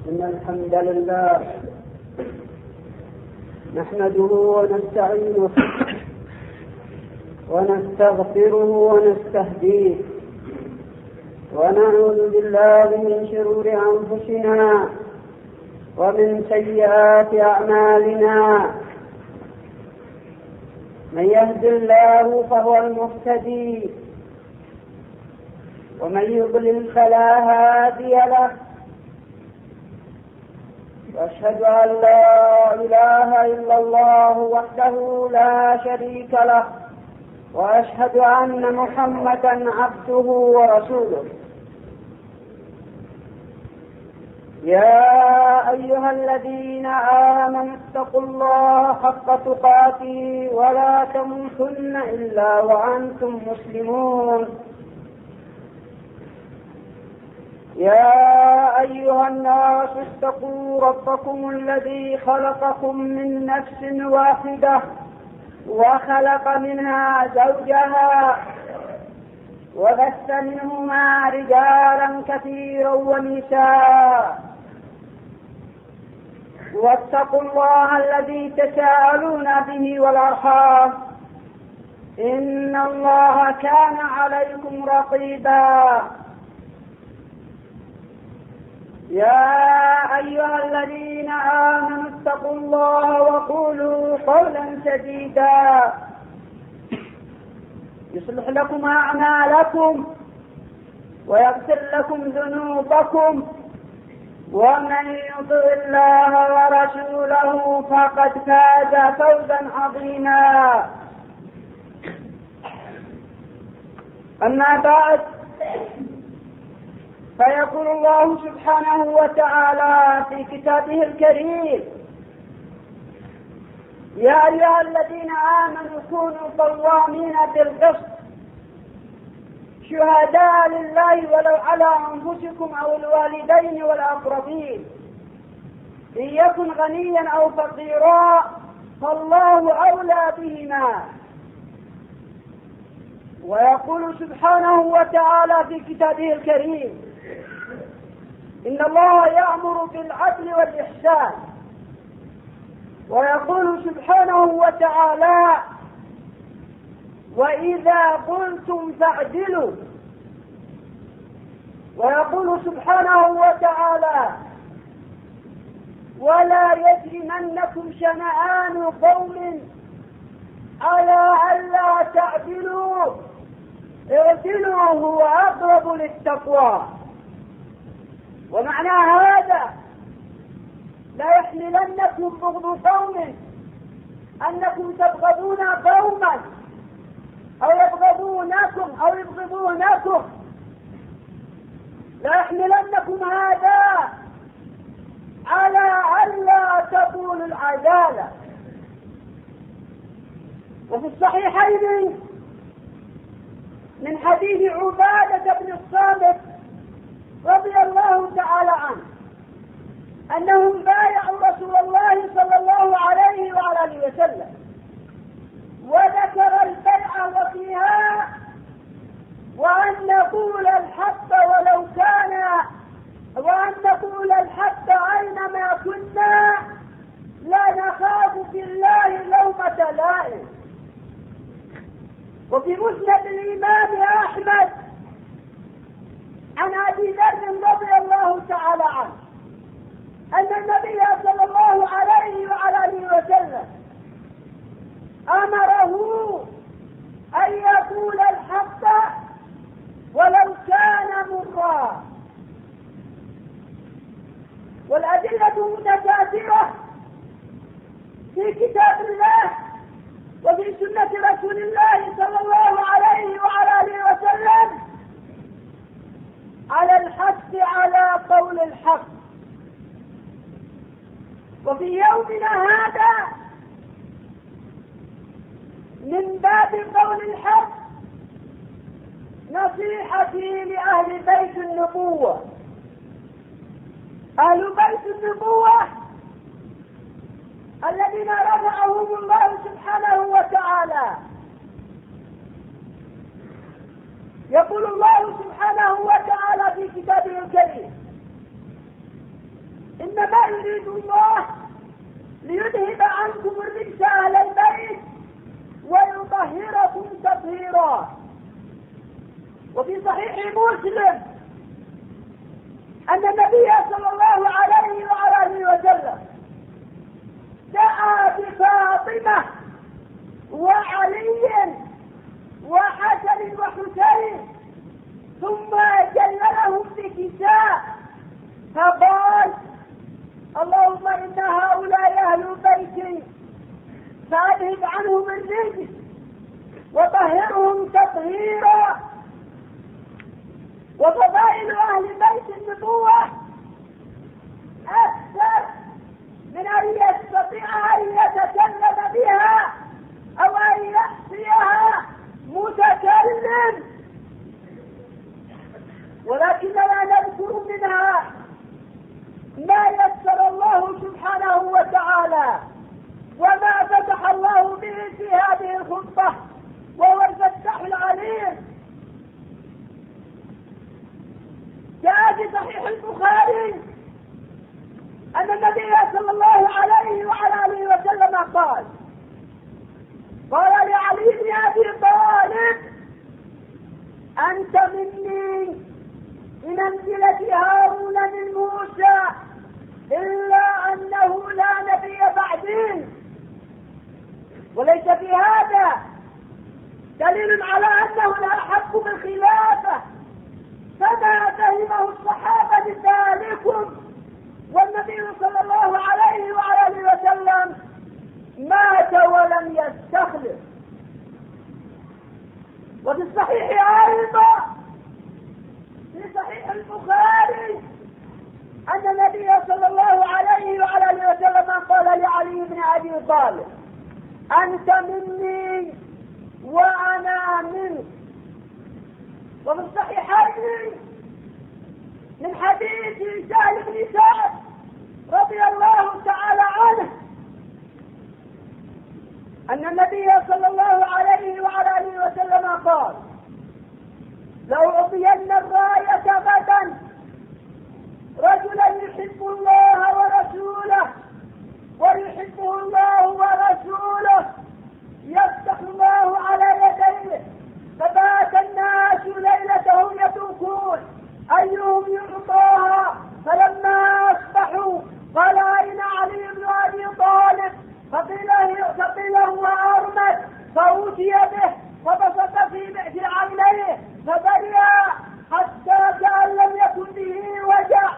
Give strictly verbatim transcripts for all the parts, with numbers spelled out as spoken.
إن الحمد لله نحمده ونستعينه ونستغفره ونستهديه ونعوذ بالله من شرور أنفسنا ومن سيئات أعمالنا. من يهد الله فهو المهتدي ومن يضلل فلا هادي له. وأشهد أن لا إله إلا الله وحده لا شريك له، وأشهد أن محمدا عبده ورسوله. يا أيها الذين آمنوا اتقوا الله حق تقاته ولا تموتن إلا وأنتم مسلمون. يا أيها الناس اتقوا ربكم الذي خلقكم من نفس واحدة وخلق منها زوجها وبث منهما رجالا كثيرا ونساء، واتقوا الله الذي تساءلون به والأرحام إن الله كان عليكم رقيبا. يا أيها الذين آمنوا اتقوا الله وقولوا قولا سديدا يصلح لكم أعمالكم ويغفر لكم ذنوبكم، ومن يطع الله ورسوله فقد فاز فوزا عظيما. أما بعد، فيقول الله سبحانه وتعالى في كتابه الكريم: يا أيها الذين آمنوا كونوا قوامين بالقسط شهداء لله ولو على أنفسكم أو الوالدين والأقربين إن يكن غنيا أو فقيرا فالله أولى بهما. ويقول سبحانه وتعالى في كتابه الكريم: إن الله يأمر بالعدل والإحسان. ويقول سبحانه وتعالى: وإذا قلتم فاعدلوا. ويقول سبحانه وتعالى: ولا يجرمنكم شنآن قوم على ألا تعدلوا اعدلوا هو أقرب للتقوى. ومعنى هذا: لا يحملنكم بغض قوم أنكم تبغضون قوما أو يبغضونكم أو يبغضونكم، لا يحملنكم هذا على ألا تقولوا العدالة. وفي الصحيحين من حديث عبادة بن الصامت رضي الله تعالى عنه أنهم بايعوا رسول الله صلى الله عليه وعلى آله وسلم، وذكر البيعة وفيها وأن نقول الحق ولو كان وأن نقول الحق أينما كنا لا نخاف في الله لومة لائم. وفي مسند الإمام أحمد عن أبي ذر رضي الله تعالى عنه أن النبي صلى الله عليه وعلى آله وسلم أمره أن يقول الحق ولو كان مرا. والأدلة متكاثرة في كتاب الله وفي سنة رسول الله صلى الله عليه وعلى آله وسلم على الحث على قول الحق. وفي يومنا هذا من باب قول الحق نصيحتي لأهل بيت النبوة. أهل بيت النبوة الذين رفعهم الله سبحانه وتعالى. يقول الله سبحانه وتعالى في كتابه الكريم: إنما يريد الله ليذهب عنكم الرجس أهل البيت ويطهركم تطهيرا. وفي صحيح مسلم أن النبي صلى الله عليه وعلى آله وسلم دعا بفاطمة وعلي وحسن وحسين ثم جللهم بكساء فقال: اللهم إن هؤلاء أهل بيتي فأذهب عنهم الرجس وطهرهم تطهيرا. وفضائل أهل بيت النبوة أكثر من أن يستطيع أن يتكلم بها أو أن يحصيها متكلم، ولكننا نذكر منها ما يسر الله سبحانه وتعالى وما فتح الله به في هذه الخطبة، وهو الفتاح العليم. جاء في صحيح البخاري أن النبي صلى الله عليه وعلى آله وسلم قال: قال لعلي بن أبي طالب: أنت مني بمنزلة هارون من موسى، إلا أنه لا نبي بعدي. وليس في هذا دليل على أنه لا أحق بالخلافة، فما فهمه الصحابة ذلكم، والنبي صلى الله عليه وعلى آله وسلم مات ولم يستخلف. وفي الصحيح أيضا في صحيح البخاري أن النبي صلى الله عليه وعلى آله وسلم قال لعلي بن أبي طالب: أنت مني وأنا منك. وفي الصحيحين من حديث سهل بن سعد رضي الله تعالى عنه أن النبي صلى الله عليه وعلى آله وسلم قال: لو أعطين الراية غدا رجلا يحب الله ورسوله ويحبه الله ورسوله يفتح الله على يديه، فبات الناس ليلتهم يتوكون أيهم يعطاها، فلما أصبحوا قال: أين علي بن أبي طالب؟ فقيل هو أرمد، فأوتي به فبسط في بعث عينيه فبرئ حتى كأن لم يكن به وجع،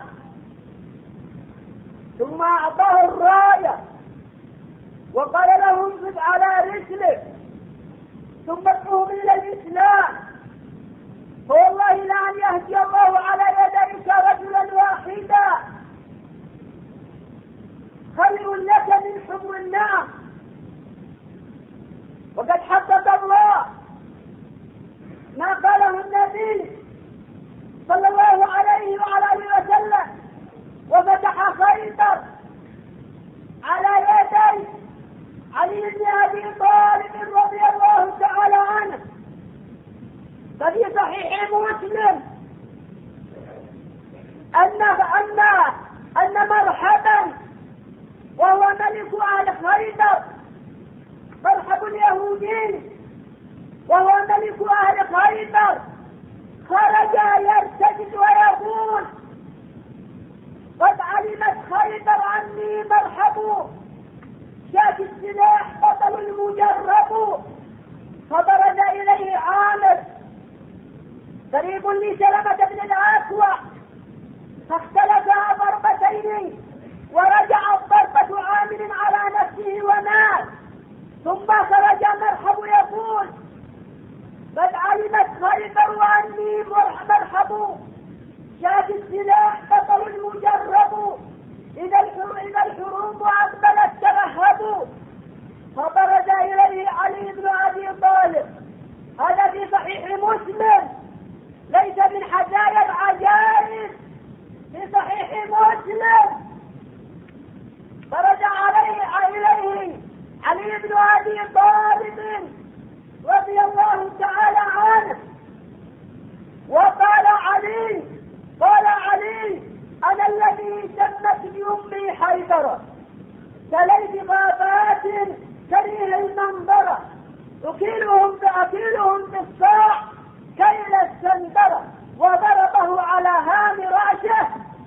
ثم أعطاه الراية وقال له: انصب على رسلك ثم ادعوهم إلى الإسلام، فوالله لأن يهدي الله على يديك رجلا واحدا خير لك من حمر النعم. وقد حقق الله ما قاله النبي صلى الله عليه وعلى آله وسلم، وفتح خيبر على يدي علي بن أبي طالب رضي الله تعالى عنه. ففي صحيح مسلم أن أن أن مرحبا وهو ملك أهل خيبر، مرحب اليهودي وهو ملك أهل خيبر، خرج يرتجد ويقول: قد علمت خيبر عني مرحب، شاف السلاح بطل المجرب. فبرز إليه عامر قريب لسلمة بن الأكوع، فاختلفا ضربتين، ورجع الضربة عامر على نفسه ومات. ثم خرج مرحب يقول: قد علمت خيبر عني مرحب، شاف السلاح بطل المجرب، إذا الحروب أقبلت ترهبوا. فبرز إليه علي بن أبي طالب. هذا في صحيح مسلم، ليس من حجايا العجائب، في صحيح مسلم. فرجع عليه إليه علي بن أبي طالب رضي الله تعالى عنه وقال علي قال علي: أنا الذي تمت بأمي رجل كريه المنظرة، أكيلهم بأكيلهم بالصاع كيل السندرة، وضربه على هام رأسه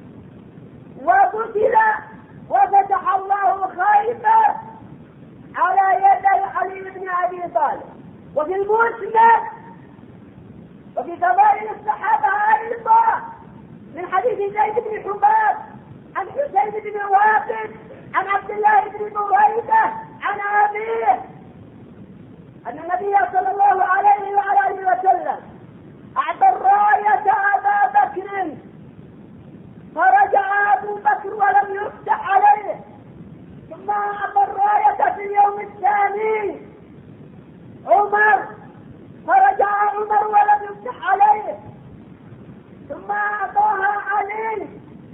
وقتل، وفتح الله خيبر على يدي علي بن أبي طالب. وفي المسند وفي فضائل الصحابة أيضا من حديث زيد بن حباب عن حسين بن واقد عن عبد الله بن بريدة عن أبيه أن النبي صلى الله عليه وعلى آله وسلم أعطى الراية أبا بكر، فرجع أبو بكر ولم يفتح عليه، ثم أعطى الراية في اليوم الثاني عمر، فرجع عمر ولم يفتح عليه، ثم أعطاها علي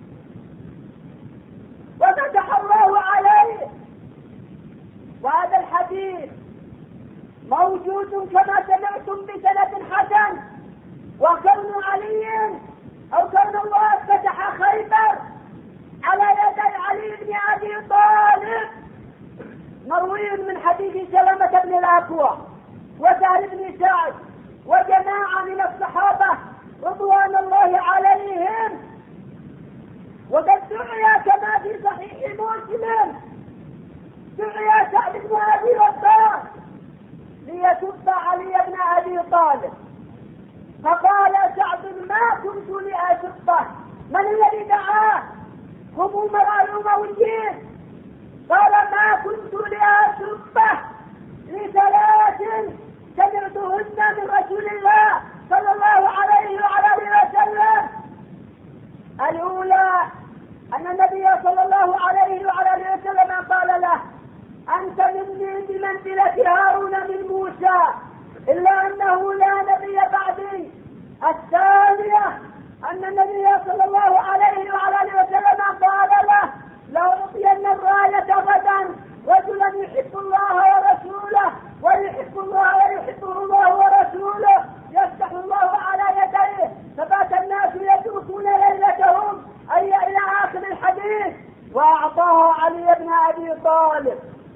وفتح الله عليه. وهذا الحديث موجود كما سمعتم بسند حسن. وكون علي أو كون الله فتح خيبر على يدي علي بن أبي طالب مروي من حديث سلمة بن الأكوع وسهل بن سعد وجماعة من الصحابة رضوان الله عليهم. وقد دعي كما في صحيح مسلم، دعي سعد بن أبي وقاص ليسب علي بن أبي طالب، فقال سعد ما كنت لأسبه. من الذي دعاه؟ هم أمراء الأمويين. قال ما كنت لأسبه لثلاث سمعتهن من رسول الله صلى الله عليه وعلى اله وسلم. الأولى أن النبي صلى الله عليه وعلى اله وسلم قال له أنت مني بمنزلة هارون من موسى إلا أنه لا نبي بعدي. الثانية أن النبي صلى الله عليه وعلى اله وسلم قال له لأعطين الراية غدا رجلا يحب الله ورسوله ويحب الله ويحبه الله ورسوله يفتح الله على يديه فبات الناس يدرسون ليلتهم أي إلى آخر الحديث. وأعطاها علي بن أبي طالب.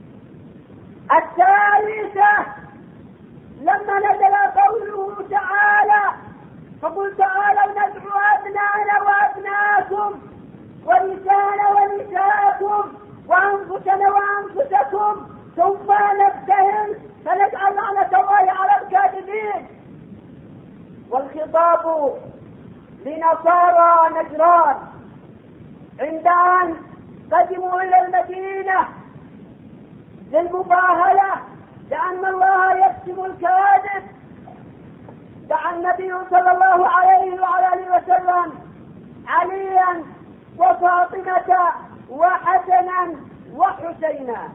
الثالثة لما نزل قوله تعالى فقل تعالوا ندعو أبناءنا وأبناءكم ونساءنا ونساءكم وأنفسنا وأنفسكم ثم نبتهل فنجعل لعنة الله على الكاذبين. والخطاب لنصارى نجران عند أن قدموا إلى المدينة للمباهلة لأن الله يكتم الكاذب. دعا النبي صلى الله عليه وعلى اله وسلم عليا وفاطمة وحسنا وحسينا.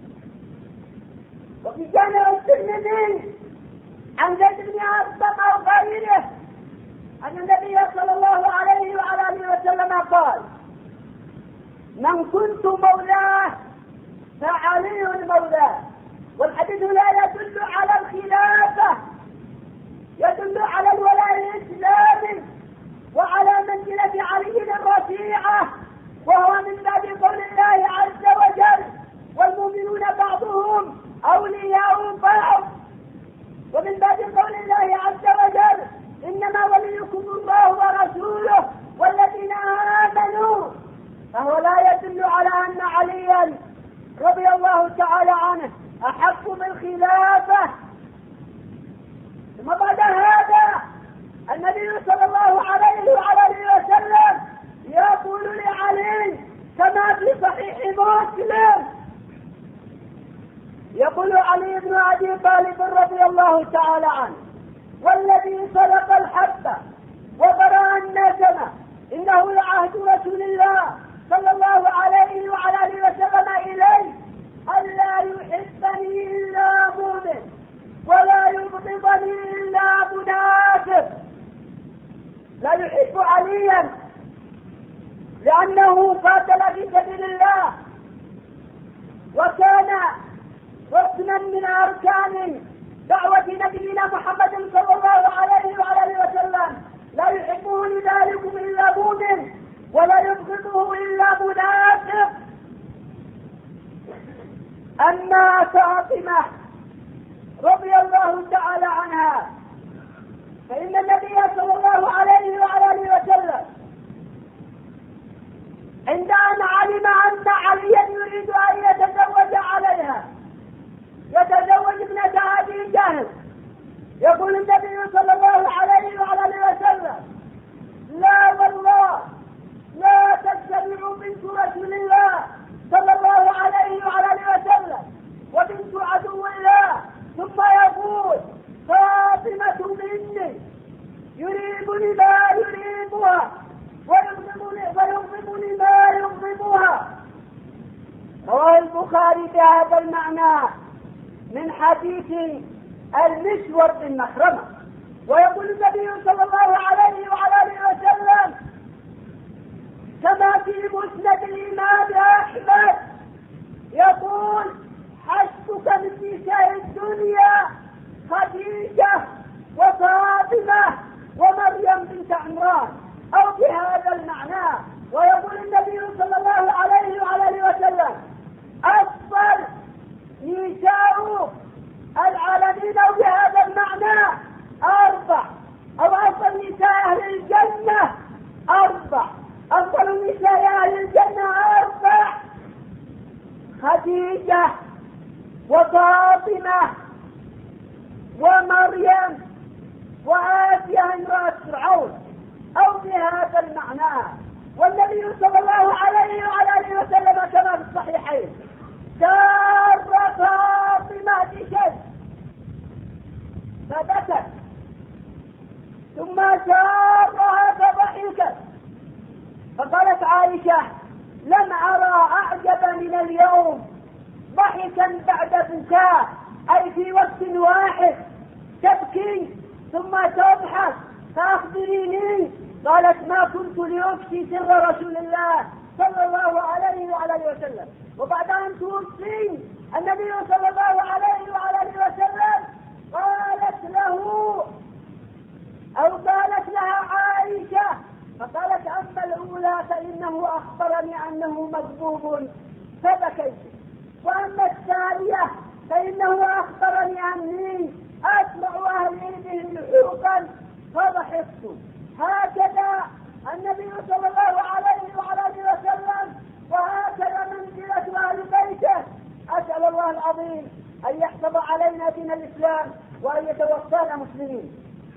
وفي جامع الترمذي عن زيد بن أرقم أو غيره أن النبي صلى الله عليه وعلى اله وسلم قال من كنت مولاه فعلي مولاه. والحديث لا يدل على الخلافة، يدل على الولاء الإسلامي وعلى منزلة علي الرفيعة، وهو من باب قول الله عز وجل والمؤمنون بعضهم أولياء بعض، ومن باب قول الله عز وجل إنما وليكم الله ورسوله والذين آمنوا. فهو لا يدل على أن عليا رضي الله تعالى عنه أحق بالخلافة. ثم بعد هذا النبي صلى الله عليه وعلى اله وسلم يقول لعلي كما في صحيح مسلم، يقول علي بن ابي طالب رضي الله تعالى عنه والذي صدق الحق وبرأ النسمة انه لعهد رسول الله صلى الله عليه وعلى اله وسلم الي الا يحبني الا مؤمن ولا يبغضني الا منافق. لا يحب عليا لانه قاتل في سبيل الله وكان ركنا من اركان دعوة نبينا محمد صلى الله عليه وعلى اله وسلم. لا يحبه لذلكم الا مؤمن ولا يبغضه الا منافق. أما فاطمة رضي الله تعالى عنها فإن النبي صلى الله عليه وعلى آله وسلم عند أن علم أن عليا يريد أن يتزوج عليها يتزوج ابنة أبي جهل، يقول النبي صلى الله عليه وعلى آله وسلم: لا والله لا تجتمع بنت رسول الله صلى الله عليه وعلى آله وسلم وبنت عدو الله. ثم يقول: فاطمة مني يريبني ما يريبها ويغضبني ما يغضبها. رواه البخاري بهذا المعنى من حديث المسور بن مخرمة. ويقول النبي صلى الله عليه وعلى آله وسلم كما في مسند الإمام أحمد يقول: حسبك من نساء الدنيا خديجة وفاطمة ومريم بنت عمران، أو بهذا المعنى. ويقول النبي صلى الله عليه وعلى آله وسلم: أفضل نساء العالمين، أو بهذا المعنى أربع، أو أفضل نساء أهل الجنة أربع، أفضل نساء أهل الجنة أربع: خديجة وفاطمة ومريم وآسيا امرأة فرعون، أو بهذا المعنى. والنبي صلى الله عليه وعلى آله وسلم كما في الصحيحين سار فاطمة بشد فبكت، ثم سارها فضحكت، فقالت عائشة: لم أرى أعجب من اليوم ضحكا بعد بكاء، أي في وقت واحد تبكي ثم تضحك، فأخبريني. قالت: ما كنت لأخفي سر رسول الله صلى الله عليه وعلى آله وسلم. وبعد أن توفي النبي صلى الله عليه وعلى آله وسلم قالت له أو قالت لها عائشة، فقالت: أما الأولى فإنه أخبرني أنه مكذوب فبكيت، وأما الثانية فإنه أخبرني أني أسمع أهلي به لحوقا فضحكت. هكذا النبي صلى الله عليه وعلى آله وسلم، وهكذا منزلة أهل بيته. أسأل الله العظيم أن يحفظ علينا دين الإسلام وأن يتوفانا مسلمين.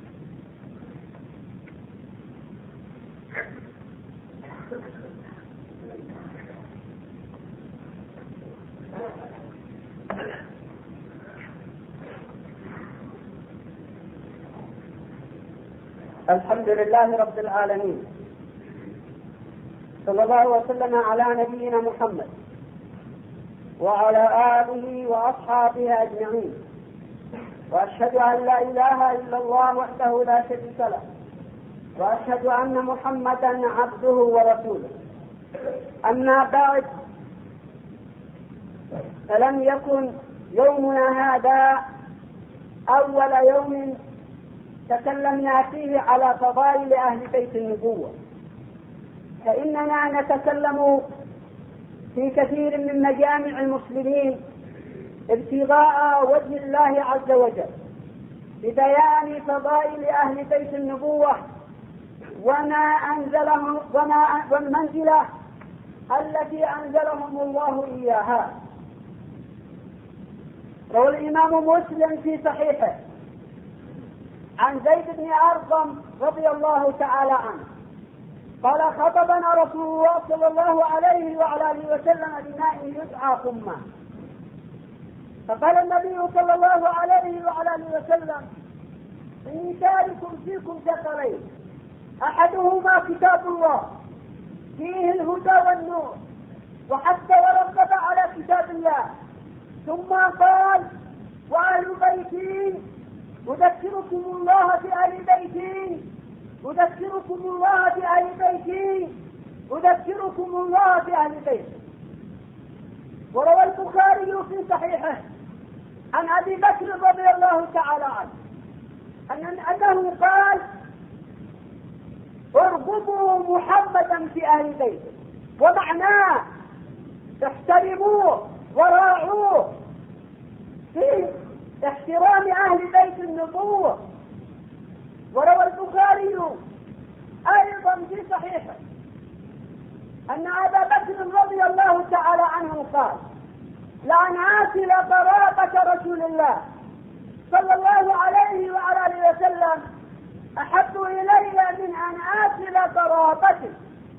الحمد لله رب العالمين، صلى الله وسلم على نبينا محمد وعلى آله وأصحابه أجمعين، وأشهد أن لا إله إلا الله وحده لا شريك له، وأشهد أن محمدا عبده ورسوله. أما بعد، فلم يكن يومنا هذا أول يوم تكلمنا فيه على فضائل أهل بيت النبوة، فإننا نتكلم في كثير من مجامع المسلمين ابتغاء وجه الله عز وجل ببيان فضائل أهل بيت النبوة وما أنزلهم وما والمنزلة التي أنزلهم الله إياها. روى الإمام مسلم في صحيحه عن زيد بن أرقم رضي الله تعالى عنه قال: خطبنا رسول الله صلى الله عليه وعلى آله وسلم بماء يدعى قمة، فقال النبي صلى الله عليه وعلى آله وسلم: إني تارك فيكم ثقلين، أحدهما كتاب الله فيه الهدى والنور، وحتى ورغب على كتاب الله. ثم قال: وأهل بيتي أذكركم الله بأهل بيتي أذكركم الله بأهل بيتي أذكركم الله بأهل بيتي. وروى البخاري في صحيحه عن أبي بكر رضي الله تعالى عنه أنه قال: ارغبوا محمدا في أهل بيته، ومعناه احترموه وراعوه شرحوه في احترام أهل بيت النبوة. وروى البخاري أيضا في صحيحه أن أبا بكر رضي الله تعالى عنه قال: لأن آكل قرابة رسول الله صلى الله عليه وعلى آله وسلم أحب إلي من أن آكل قرابته.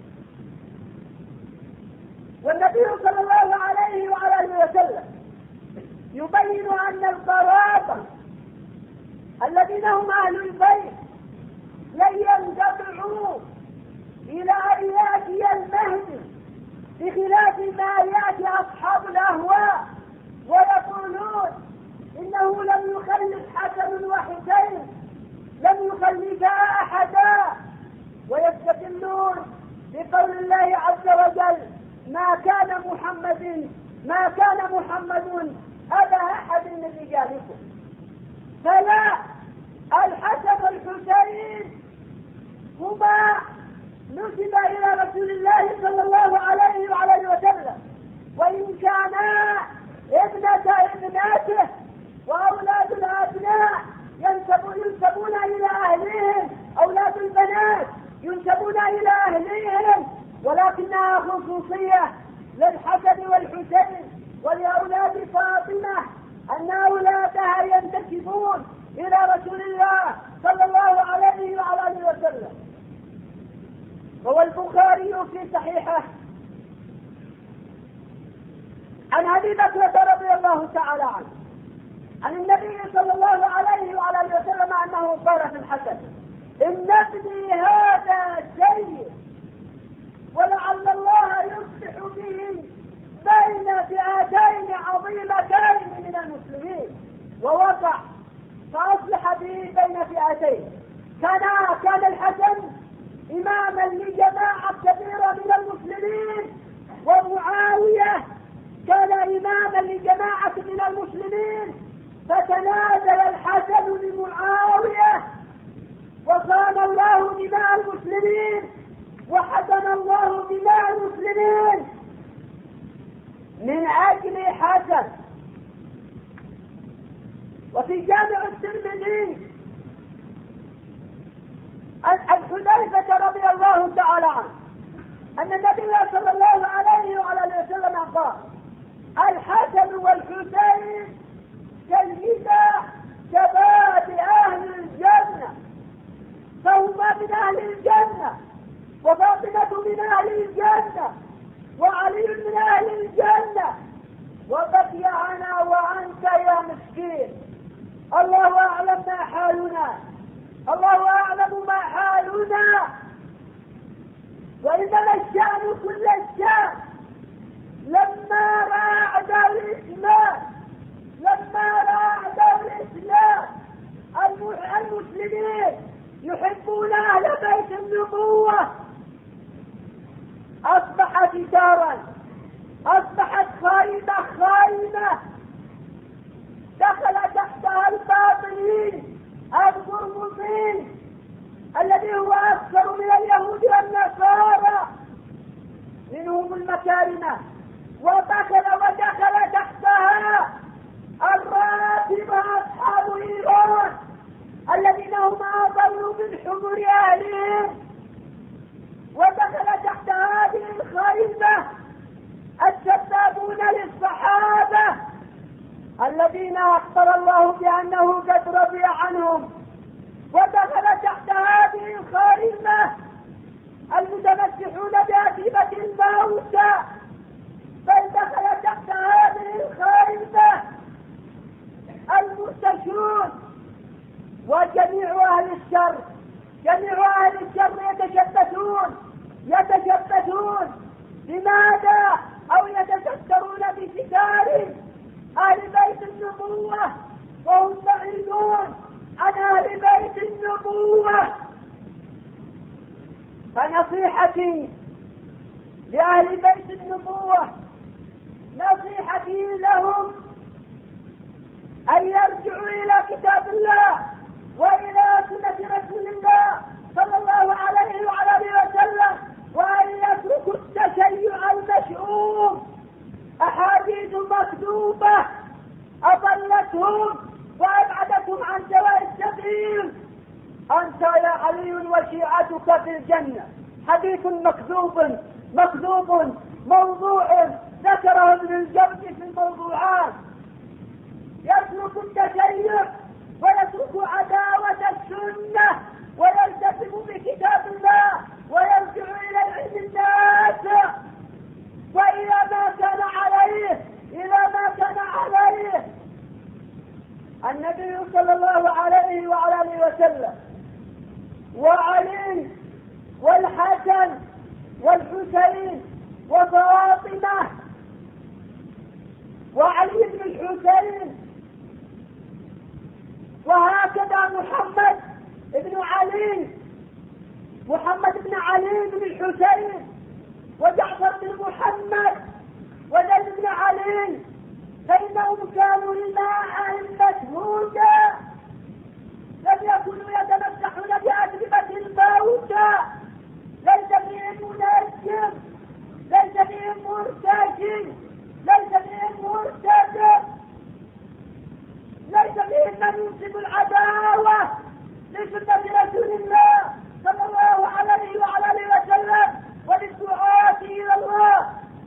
والنبي صلى الله عليه وعلى آله وسلم يبين أن القرابة الذين هم أهل البيت لن ينقطعوا إلى أن يأتي المهدي، بخلاف ما يأتي أصحاب الأهواء ويقولون إنه لم يخلف حسن وحسين، لم يخلفا أحدا، ويستدلون بقول الله عز وجل: ما كان محمد ما كان محمد أبا أحد من رجالكم. فلا، الحسن والحسين هما نسب إلى رسول الله صلى الله عليه وعلى وسلم، وإن كانا ابنة ابناته وأولاد الأبناء ينسبون إلى أهلهم، أولاد البنات ينسبون إلى أهلهم، ولكنها خصوصية للحسن والحسين ولأولاد فاطمة أن أولادها ينتسبون إلى رسول الله صلى الله عليه وعلى آله وسلم. روى البخاري في صحيحه عن أبي بكر رضي الله تعالى عنه عن النبي صلى الله عليه وعلى آله وسلم أنه قال في الحسن: إن ابني هذا سيء، ولعل الله يصلح به بين فئتين عظيمتين من المسلمين. ووقع فأصلح به بين فئتين. كان كان الحسن إماما لجماعة كبيرة من المسلمين، ومعاوية كان إماما لجماعة من المسلمين، فتنازل الحسن لمعاوية، وصان الله دماء المسلمين، وحسن الله دماء المسلمين من أجل حسن. وفي جامع الترمذي عن حذيفة رضي الله تعالى عنه أن النبي صلى الله عليه وعلى آله وسلم قال: الحسن والحسين كالهدى شباب أهل الجنة، فهما من أهل الجنة، وفاطمة من أهل الجنة، وعلي من أهل الجنة، وبقي أنا وأنت يا مسكين. الله أعلم ما حالنا، الله أعلم ما حالنا. وإنما الشأن كل الشأن لما راعد الإسلام، لما راعد الإسلام المسلمين يحبون أهل بيت النبوة، أصبحت دارا، أصبحت خائمة خائمة دخل تحتها الباطلين الغرمطين الذي هو أكثر من اليهود والنصارى، منهم المكارمة، ودخل ودخل تحتها الرافضة أصحاب إيران الذين هم أضلوا من حضور أهلهم، ودخل تحت هذه الخيمة السبابون للصحابة الذين أخبر الله بأنه قد رضي عنهم، ودخل تحت هذه الخيمة المتمسحون بأثيبة الموتى، بل دخل تحت هذه الخيمة المرتشون وجميع أهل الشر. جميع أهل الشر يتشبثون يتشبثون بماذا؟ أو يتسترون بستار أهل بيت النبوة، وهم بعيدون عن أهل بيت النبوة. فنصيحتي لأهل بيت النبوة، نصيحتي لهم أن يرجعوا إلى كتاب الله وإلى سنة رسول الله صلى الله عليه وعلى آله وسلم، وأن يتركوا التشيع المشؤوم، أحاديث أحاديث مكذوبة أضلتهم وأبعدتهم عن سواء السبيل. أنت يا علي وشيعتك في الجنة. حديث مكذوب مكذوب موضوع ذكره ابن الجوزي في الموضوعات. يترك التشيع ويترك عداوة السنة ويلتزم بكتاب الله ويرجع إلى العلم الناس وإلى ما كان عليه إلى ما كان عليه النبي صلى الله عليه وعلى آله وسلم وعلي والحسن والحسين وفاطمة وعلي بن الحسين، وهكذا محمد بن علي محمد بن علي بن الحسين وجعفر بن محمد وزيد بن علي، فإنهم كانوا لما أئمة هدى لم يكونوا يتمسحون بأجوبة الموتى، ليس فيهم منجم، ليس فيهم مرتجي، ليس فيهم مرتد، ليس فيهم من ينسب العداوة لسنة رسول الله صلى الله عليه وعلى آله وسلم وللدعاة إلى الله.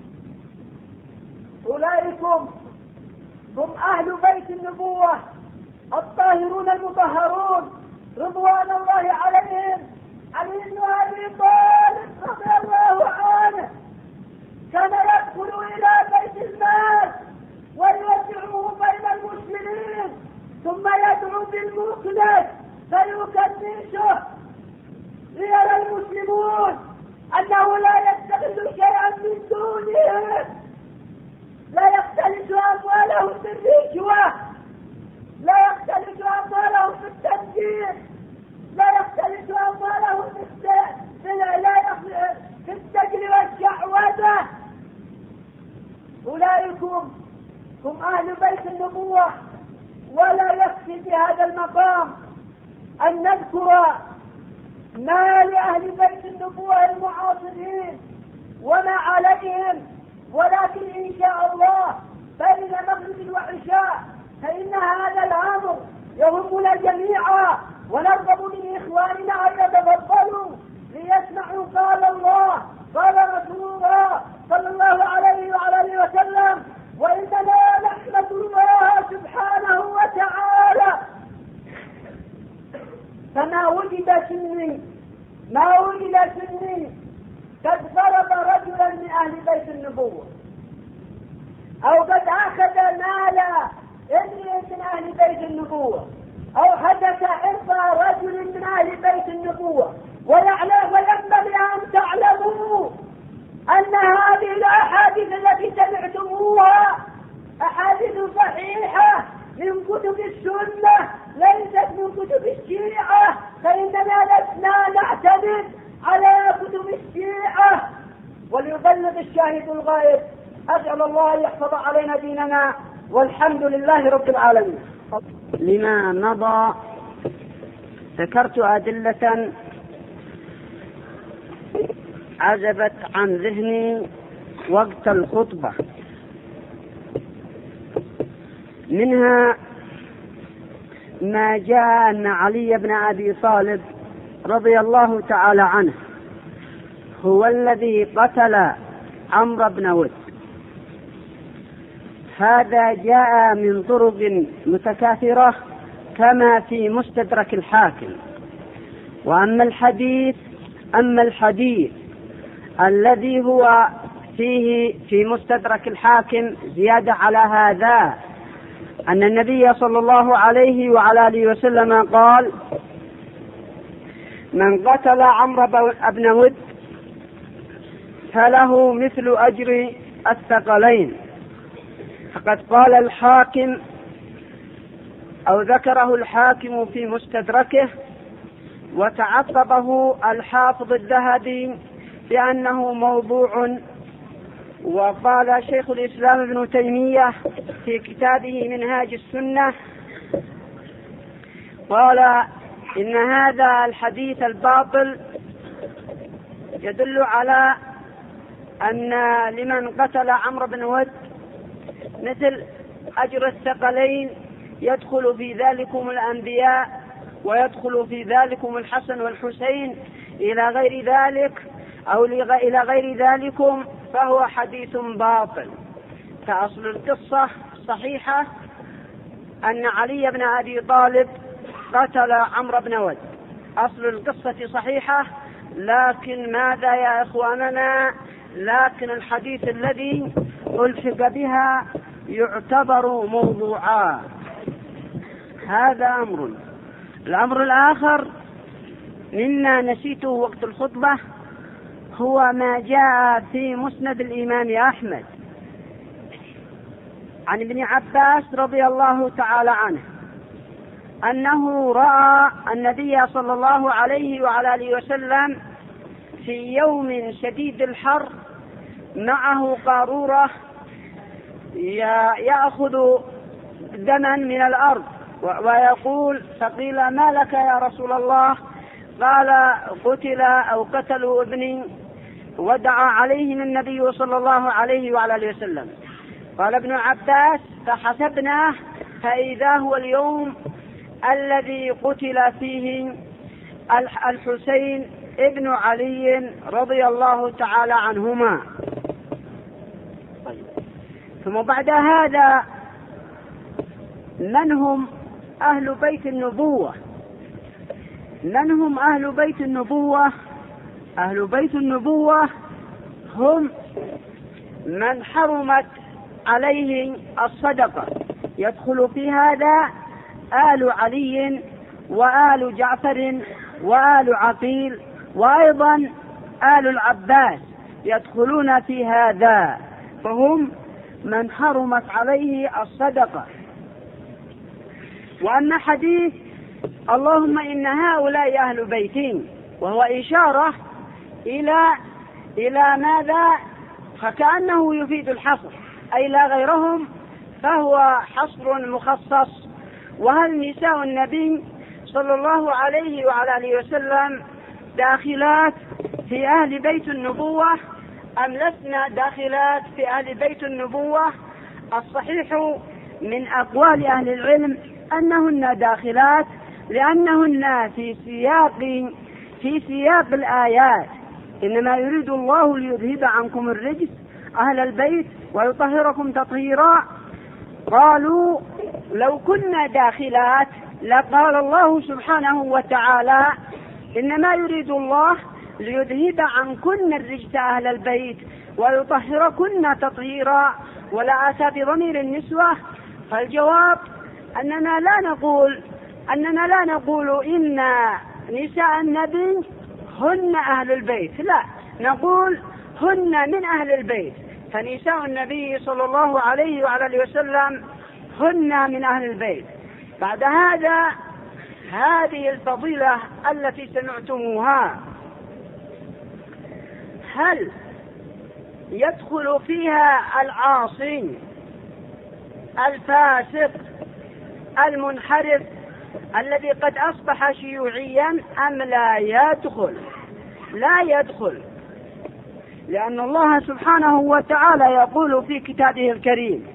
أولئكم هم أهل بيت النبوة الطاهرون المطهرون رضوان الله عليهم. علي بن أبي طالب رضي الله عنه كان يدخل إلى بيت المال ويوزعه بين المسلمين ثم يدعو بالمخلص فيكنسه ليرى المسلمون أنه لا يستغل شيئا من دونه، لا يختلس أموالهم بالرشوة، لا يختلس أموالهم بالتنجيل، لا يختلس أموالهم في السجن والشعوذة. أولئكم هم أهل بيت النبوة. ولا يكفي في هذا المقام أن نذكر ما لأهل بيت النبوة المعاصرين وما عليهم، ولكن إن شاء الله بين مغرب وعشاء فإن هذا الأمر يهمنا جميعا، ونرغب من إخواننا أن يتفضلوا ليسمعوا قال الله قال رسول الله صلى الله عليه وعلى آله وسلم. وإننا نحمد الله سبحانه وتعالى فما وجد سني ما وجد سني قد ضرب رجلا من أهل بيت النبوة أو قد أخذ مال امرئ من أهل بيت النبوة أو حدث عرض رجل من أهل بيت النبوة. ويعلم وينبغي أن تعلموا أن هذه الأحاديث التي سمعتموها أحاديث صحيحة من كتب السنة ليست من كتب الشيعة، فإننا لسنا نعتمد على كتب الشيعة. وليبلغ الشاهد الغائب. أسأل الله أن يحفظ علينا ديننا والحمد لله رب العالمين. لما مضى ذكرت أدلة عزبت عن ذهني وقت الخطبة، منها ما جاء أن علي بن أبي طالب رضي الله تعالى عنه هو الذي قتل عمرو بن ود. هذا جاء من طرق متكاثرة كما في مستدرك الحاكم. وأما الحديث أما الحديث الذي هو فيه في مستدرك الحاكم زيادة على هذا أن النبي صلى الله عليه وعلى آله وسلم قال: من قتل عمرو بن ود فله مثل أجر الثقلين. فقد قال الحاكم أو ذكره الحاكم في مستدركه، وتعقبه الحافظ الذهبي بأنه موضوع. وقال شيخ الإسلام ابن تيمية في كتابه منهاج السنة قال إن هذا الحديث الباطل يدل على أن لمن قتل عمرو بن ود مثل أجر الثقلين، يدخل في ذلكم الأنبياء ويدخل في ذلكم الحسن والحسين إلى غير ذلك أو إلى غير ذلكم، فهو حديث باطل. فأصل القصة صحيحة أن علي بن أبي طالب قتل عمرو بن ود، أصل القصة صحيحة، لكن ماذا يا إخواننا؟ لكن الحديث الذي ألحق بها يعتبر موضوعا. هذا أمر. الأمر الآخر مما نسيته وقت الخطبة هو ما جاء في مسند الإمام أحمد عن ابن عباس رضي الله تعالى عنه أنه رأى النبي صلى الله عليه وعلى آله وسلم في يوم شديد الحر معه قارورة يأخذ دما من الأرض ويقول: فقيل: ما لك يا رسول الله؟ قال: قتل أو قتلوا ابني. ودعا عليهم النبي صلى الله عليه وعلى آله وسلم. قال ابن عباس: فحسبناه فإذا هو اليوم الذي قتل فيه الحسين ابن علي رضي الله تعالى عنهما. ثم بعد هذا، من هم أهل بيت النبوة؟ من هم أهل بيت النبوة؟ أهل بيت النبوة هم من حرمت عليه الصدقة، يدخل في هذا آل علي وآل جعفر وآل عقيل وأيضا آل العباس يدخلون في هذا، فهم من حرمت عليه الصدقة. وأما حديث اللهم إن هؤلاء أهل بيتين، وهو إشارة إلى إلى ماذا؟ فكأنه يفيد الحصر، أي لا غيرهم، فهو حصر مخصص. وهل نساء النبي صلى الله عليه وعلى آله وسلم داخلات في أهل بيت النبوة أم لسنا داخلات في أهل بيت النبوة؟ الصحيح من أقوال أهل العلم أنهن داخلات، لأنهن في سياق في سياق الآيات: إنما يريد الله ليذهب عنكم الرجس أهل البيت ويطهركم تطهيرا. قالوا: لو كنا داخلات لقال الله سبحانه وتعالى: إنما يريد الله ليذهب عنكن الرجس أهل البيت ويطهركن تطهيرا، ولا أتى بضمير النسوة. فالجواب أننا لا نقول أننا لا نقول إن نساء النبي هن أهل البيت، لا، نقول هن من أهل البيت. فنساء النبي صلى الله عليه وعلى آله وسلم هن من أهل البيت. بعد هذا، هذه الفضيلة التي سمعتموها هل يدخل فيها العاصي الفاسق المنحرف الذي قد أصبح شيوعيا أم لا يدخل؟ لا يدخل، لأن الله سبحانه وتعالى يقول في كتابه الكريم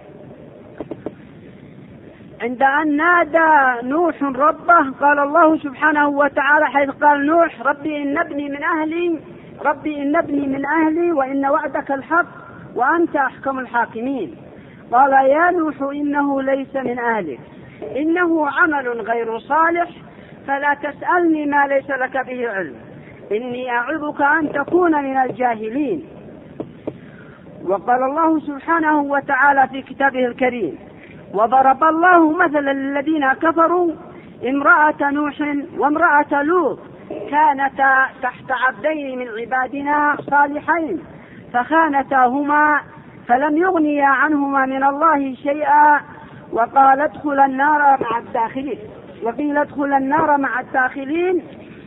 عند أن نادى نوح ربه، قال الله سبحانه وتعالى حيث قال نوح: ربي إن ابني من أهلي ربي إن ابني من أهلي وإن وعدك الحق وأنت أحكم الحاكمين. قال: يا نوح إنه ليس من أهلك إنه عمل غير صالح فلا تسألني ما ليس لك به علم إني أعظك أن تكون من الجاهلين. وقال الله سبحانه وتعالى في كتابه الكريم: وضرب الله مثلا للذين كفروا امرأة نوح وامرأة لوط كانتا تحت عبدين من عبادنا صالحين فخانتاهما فلم يغنيا عنهما من الله شيئا وقال ادخل النار مع الداخلين وقيل ادخل النار مع الداخلين.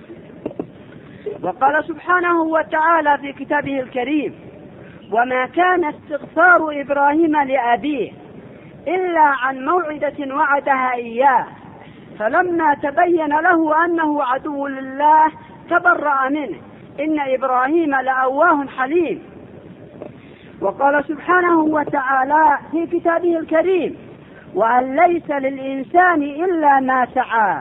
وقال سبحانه وتعالى في كتابه الكريم: وما كان استغفار إبراهيم لأبيه إلا عن موعدة وعدها إياه فلما تبين له أنه عدو لله تبرأ منه إن إبراهيم لأواه حليم. وقال سبحانه وتعالى في كتابه الكريم: وأن ليس للإنسان إلا ما سعى.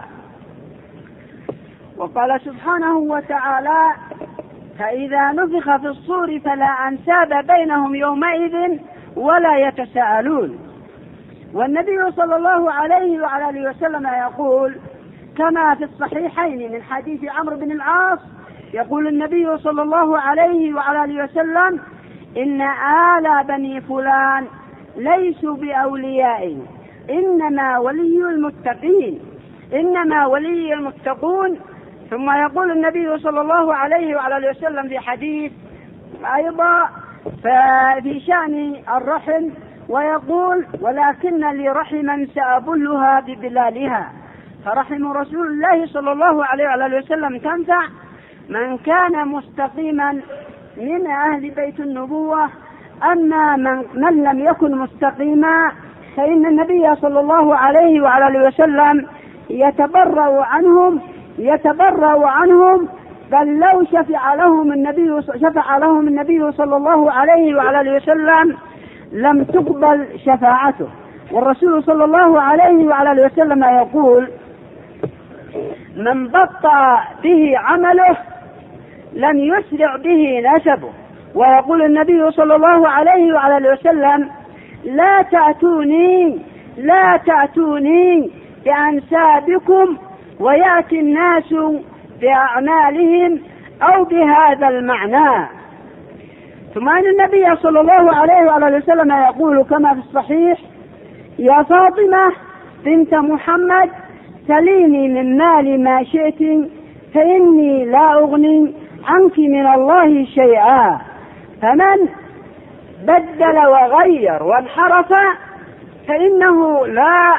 وقال سبحانه وتعالى: فإذا نفخ في الصور فلا أنساب بينهم يومئذ ولا يتساءلون. والنبي صلى الله عليه وعلى آله وسلم يقول كما في الصحيحين من حديث عمرو بن العاص، يقول النبي صلى الله عليه وعلى آله وسلم: إن آل بني فلان ليسوا بأولياء، إنما ولي المتقين، إنما ولي المتقون. ثم يقول النبي صلى الله عليه وعلى آله وسلم في حديث أيضا في شأن الرحم، ويقول: ولكن لي رحما سأبلها ببلالها. فرحم رسول الله صلى الله عليه وعلى آله وسلم تنفع من كان مستقيما من أهل بيت النبوة. أما من, من لم يكن مستقيما فإن النبي صلى الله عليه وعلى آله وسلم يتبرأ عنهم يتبرأ عنهم بل لو شفع لهم النبي شفع لهم النبي صلى الله عليه وعلى آله وسلم لم تقبل شفاعته. والرسول صلى الله عليه وعلى آله وسلم يقول: من بطأ به عمله لم يسرع به نسبه. ويقول النبي صلى الله عليه وعلى آله وسلم: لا تأتوني لا تأتوني بأنسابكم ويأتي الناس بأعمالهم أو بهذا المعنى. ثم أن النبي صلى الله عليه وعلى آله وسلم يقول كما في الصحيح: يا فاطمة بنت محمد سليني من مال ما شئت فإني لا أغني عنك من الله شيئا. فمن بدل وغير وانحرف فإنه لا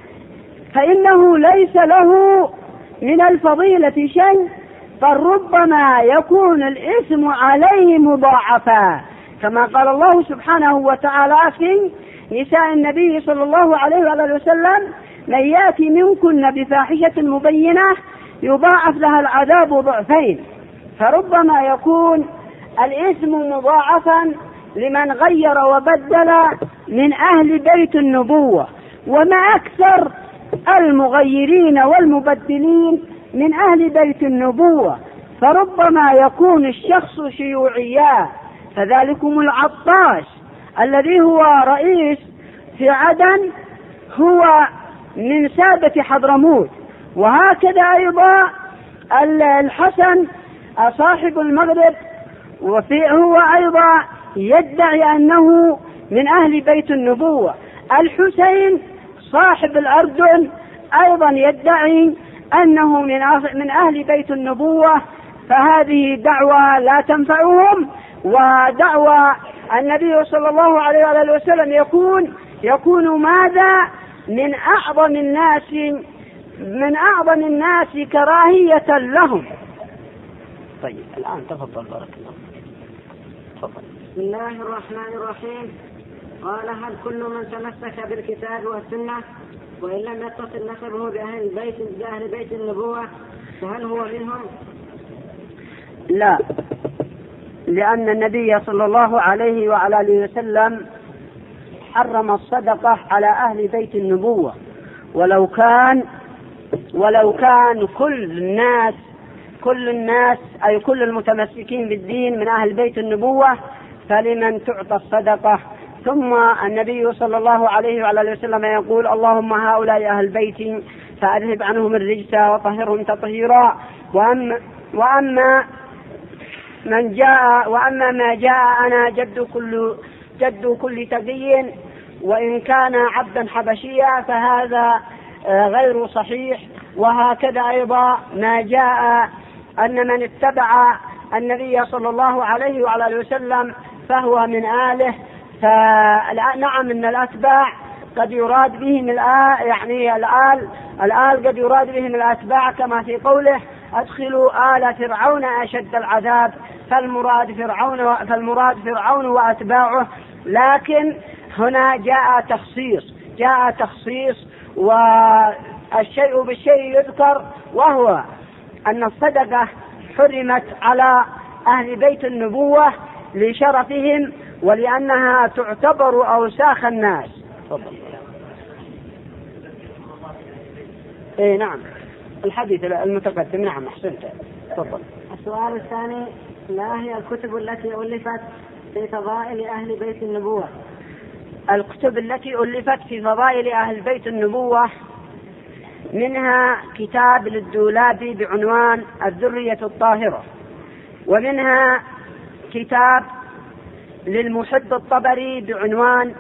فإنه ليس له من الفضيلة شيء، بل ربما يكون الإثم عليه مضاعفا، كما قال الله سبحانه وتعالى في نساء النبي صلى الله عليه وآله وسلم: من يأتي منكن بفاحشة مبينة يضاعف لها العذاب ضعفين. فربما يكون الإثم مضاعفا لمن غير وبدل من أهل بيت النبوة، وما أكثر المغيرين والمبدلين من أهل بيت النبوة. فربما يكون الشخص شيوعيا، فذلكم العطاش الذي هو رئيس في عدن هو من سادة حضرموت، وهكذا أيضا الحسن صاحب المغرب وفي هو أيضا يدعي أنه من أهل بيت النبوة. الحسين صاحب الأردن أيضا يدعي أنه من أهل بيت النبوة. فهذه دعوة لا تنفعهم، ودعوة النبي صلى الله عليه وآله وسلم يكون يكون ماذا من أعظم الناس من أعظم الناس كراهية لهم. طيب الآن تفضل بارك الله. تفضل. بسم الله الرحمن الرحيم. قال: هل كل من تمسك بالكتاب والسنة وإن لم يتصل نسبه بأهل البيت بأهل بيت النبوة فهل هو منهم؟ لا، لأن النبي صلى الله عليه وعلى آله وسلم حرم الصدقة على أهل بيت النبوة، ولو كان ولو كان كل الناس كل الناس أي كل المتمسكين بالدين من أهل بيت النبوة فلمن تعطى الصدقة. ثم النبي صلى الله عليه وعلى آله وسلم يقول: اللهم هؤلاء أهل بيتي فأذهب عنهم الرجس وطهرهم تطهيرا. وأما, وأما من جاء وأما ما جاء أنا جد كل جد كل تقي وإن كان عبدا حبشيا فهذا غير صحيح. وهكذا أيضا ما جاء أن من اتبع النبي صلى الله عليه وعلى آله وسلم فهو من آله. فنعم إن الأتباع قد يراد بهم الآل، يعني الآل الآل قد يراد بهم الأتباع، كما في قوله: أدخلوا آل فرعون أشد العذاب. فالمراد فرعون فالمراد فرعون وأتباعه. لكن هنا جاء تخصيص جاء تخصيص والشيء بالشيء يذكر، وهو أن الصدقة حرمت على أهل بيت النبوة لشرفهم ولأنها تعتبر أوساخ الناس. تفضل. اي نعم الحديث المتقدم. نعم أحسنت. تفضل. السؤال الثاني: ما هي الكتب التي ألفت في فضائل أهل بيت النبوة؟ الكتب التي ألفت في فضائل أهل بيت النبوة منها كتاب للدولابي بعنوان الذرية الطاهرة، ومنها كتاب للمحب الطبري بعنوان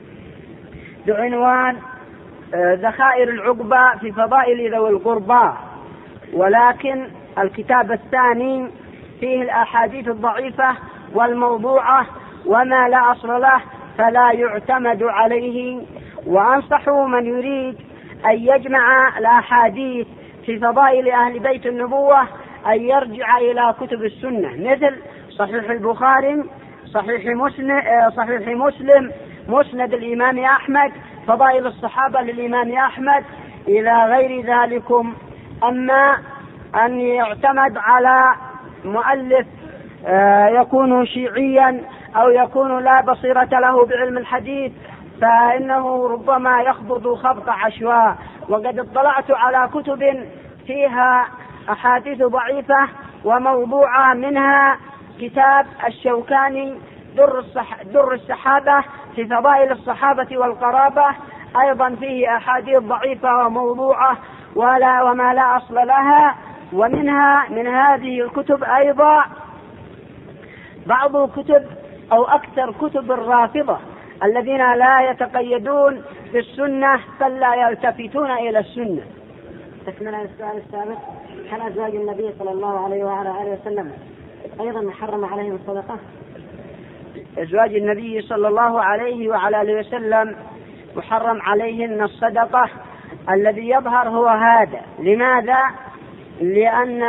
بعنوان ذخائر العقبة في فضائل ذوي القربى. ولكن الكتاب الثاني فيه الأحاديث الضعيفة والموضوعة وما لا أصل له فلا يعتمد عليه. وأنصح من يريد أن يجمع الأحاديث في فضائل أهل بيت النبوة أن يرجع إلى كتب السنة مثل صحيح البخاري، صحيح مسلم، صحيح مسلم، مسند الإمام أحمد، فضائل الصحابة للإمام أحمد إلى غير ذلكم. أما أن يعتمد على مؤلف يكون شيعيا أو يكون لا بصيرة له بعلم الحديث فإنه ربما يخبط خبط عشواء. وقد اطلعت على كتب فيها أحاديث ضعيفة وموضوعة، منها كتاب الشوكاني در, الصح... در السحابة في فضائل الصحابة والقرابة، أيضا فيه أحاديث ضعيفة وموضوعة ولا وما لا أصل لها. ومنها من هذه الكتب أيضا بعض كتب أو أكثر كتب الرافضة الذين لا يتقيدون بالسنة بل لا يلتفتون إلى السنة. تكمل السؤال السابق: هل أزواج النبي صلى الله عليه وعلى آله وسلم أيضا محرم عليهم الصدقة؟ أزواج النبي صلى الله عليه وعلى آله وسلم محرم عليهن الصدقة. الذي يظهر هو هذا. لماذا؟ لأن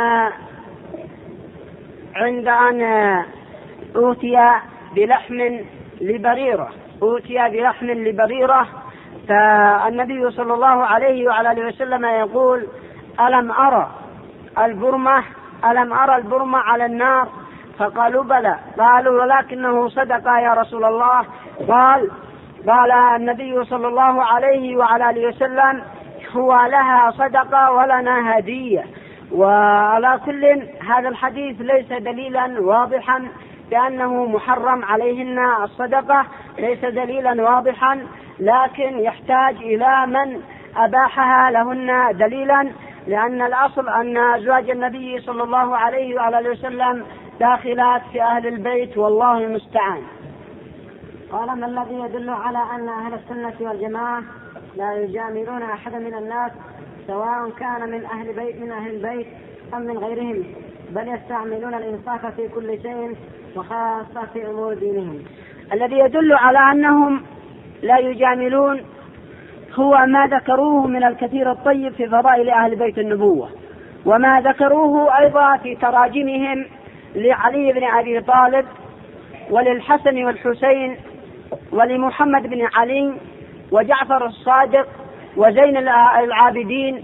عند أن أوتي بلحم لبريرة أوتي بلحم لبريرة فالنبي صلى الله عليه وعلى آله وسلم يقول: ألم أرى البرمة ألم أرى البرمة على النار؟ فقالوا: بلى. قالوا: ولكنه صدق يا رسول الله. قال قال النبي صلى الله عليه وعلى آله وسلم: هو لها صدقة ولنا هدية. وعلى كل هذا الحديث ليس دليلا واضحا بأنه محرم عليهن الصدقة، ليس دليلا واضحا، لكن يحتاج إلى من أباحها لهن دليلا، لأن الأصل أن أزواج النبي صلى الله عليه وعلى وسلم داخلات في أهل البيت والله المستعان. قال: ما الذي يدل على أن أهل السنة والجماعة لا يجاملون أحدا من الناس سواء كان من أهل بيت من أهل البيت أم من غيرهم، بل يستعملون الإنصاف في كل شيء وخاصة في أمور دينهم؟ الذي يدل على أنهم لا يجاملون هو ما ذكروه من الكثير الطيب في فضائل أهل بيت النبوة، وما ذكروه أيضا في تراجمهم لعلي بن أبي طالب وللحسن والحسين ولمحمد بن علي وجعفر الصادق وزين العابدين.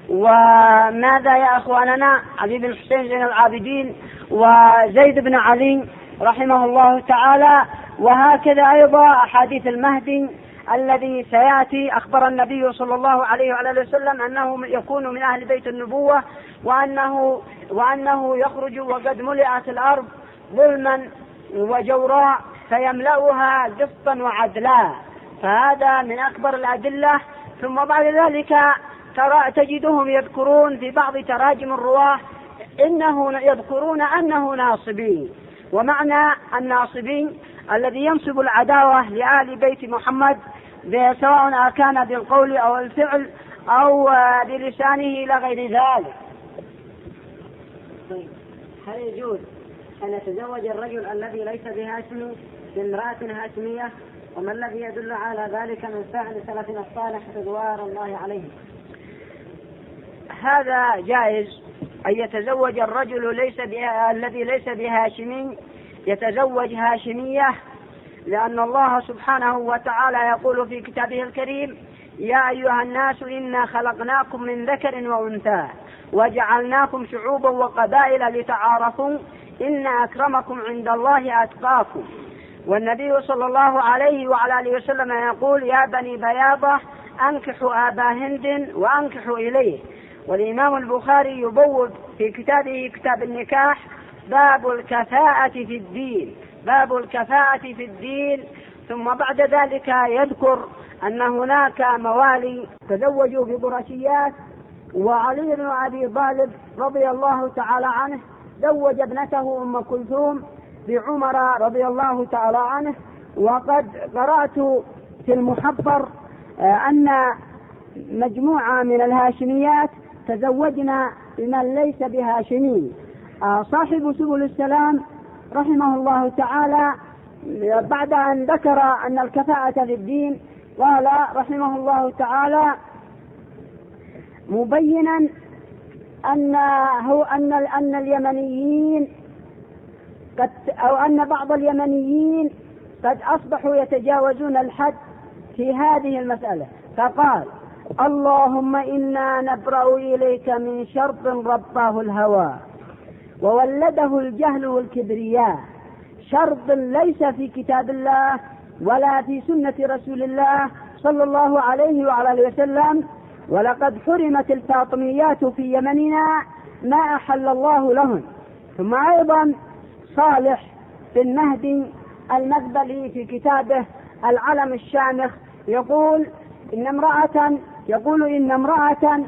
وماذا يا أخواننا؟ علي بن الحسين زين العابدين وزيد بن علي رحمه الله تعالى. وهكذا أيضا أحاديث المهدي الذي سيأتي. أخبر النبي صلى الله عليه وعلى وسلم أنه يكون من أهل بيت النبوة وأنه, وأنه يخرج وقد ملئت الأرض ظلما وجوراء فيملأها قسطا وعدلا. فهذا من أكبر الأدلة. ثم بعد ذلك ترى تجدهم يذكرون في بعض تراجم الرواة إنه يذكرون أنه ناصبي. ومعنى الناصبي الذي ينصب العداوة لآل بيت محمد سواء كان بالقول أو الفعل أو بلسانه إلى غير ذلك. طيب، هل يجوز أن يتزوج الرجل الذي ليس بهاشمي بامرأة هاشمية؟ وما الذي يدل على ذلك من فعل سلفنا الصالح رضوان الله عليهم؟ هذا جائز أن يتزوج الرجل ليس الذي ليس بهاشمي يتزوج هاشمية، لأن الله سبحانه وتعالى يقول في كتابه الكريم: يا أيها الناس إنا خلقناكم من ذكر وأنثى وجعلناكم شعوبا وقبائل لتعارفوا إن أكرمكم عند الله أتقاكم. والنبي صلى الله عليه وعلى آله وسلم يقول: يا بني بياضة أنكحوا آبا هند وأنكحوا إليه. والإمام البخاري يبوب في كتابه كتاب النكاح باب الكفاءة في الدين، باب الكفاءة في الدين. ثم بعد ذلك يذكر أن هناك موالي تزوجوا بقرشيات، وعلي بن أبي طالب رضي الله تعالى عنه زوج ابنته أم كلثوم بعمر رضي الله تعالى عنه. وقد قرأت في المحبر أن مجموعة من الهاشميات تزوجنا بمن ليس بهاشمي. صاحب سبل السلام رحمه الله تعالى بعد أن ذكر أن الكفاءة في الدين قال رحمه الله تعالى مبينا أن هو أن أن اليمنيين قد أو أن بعض اليمنيين قد أصبحوا يتجاوزون الحد في هذه المسألة، فقال: اللهم إنا نبرأ إليك من شر رباه الهوى وولده الجهل والكبرياء، شرط ليس في كتاب الله ولا في سنة رسول الله صلى الله عليه وعلى آله وسلم. ولقد حرمت الفاطميات في يمننا ما أحل الله لهن. ثم أيضا صالح بن مهدي المذبلي في كتابه العلم الشامخ يقول إن امرأة يقول إن امرأة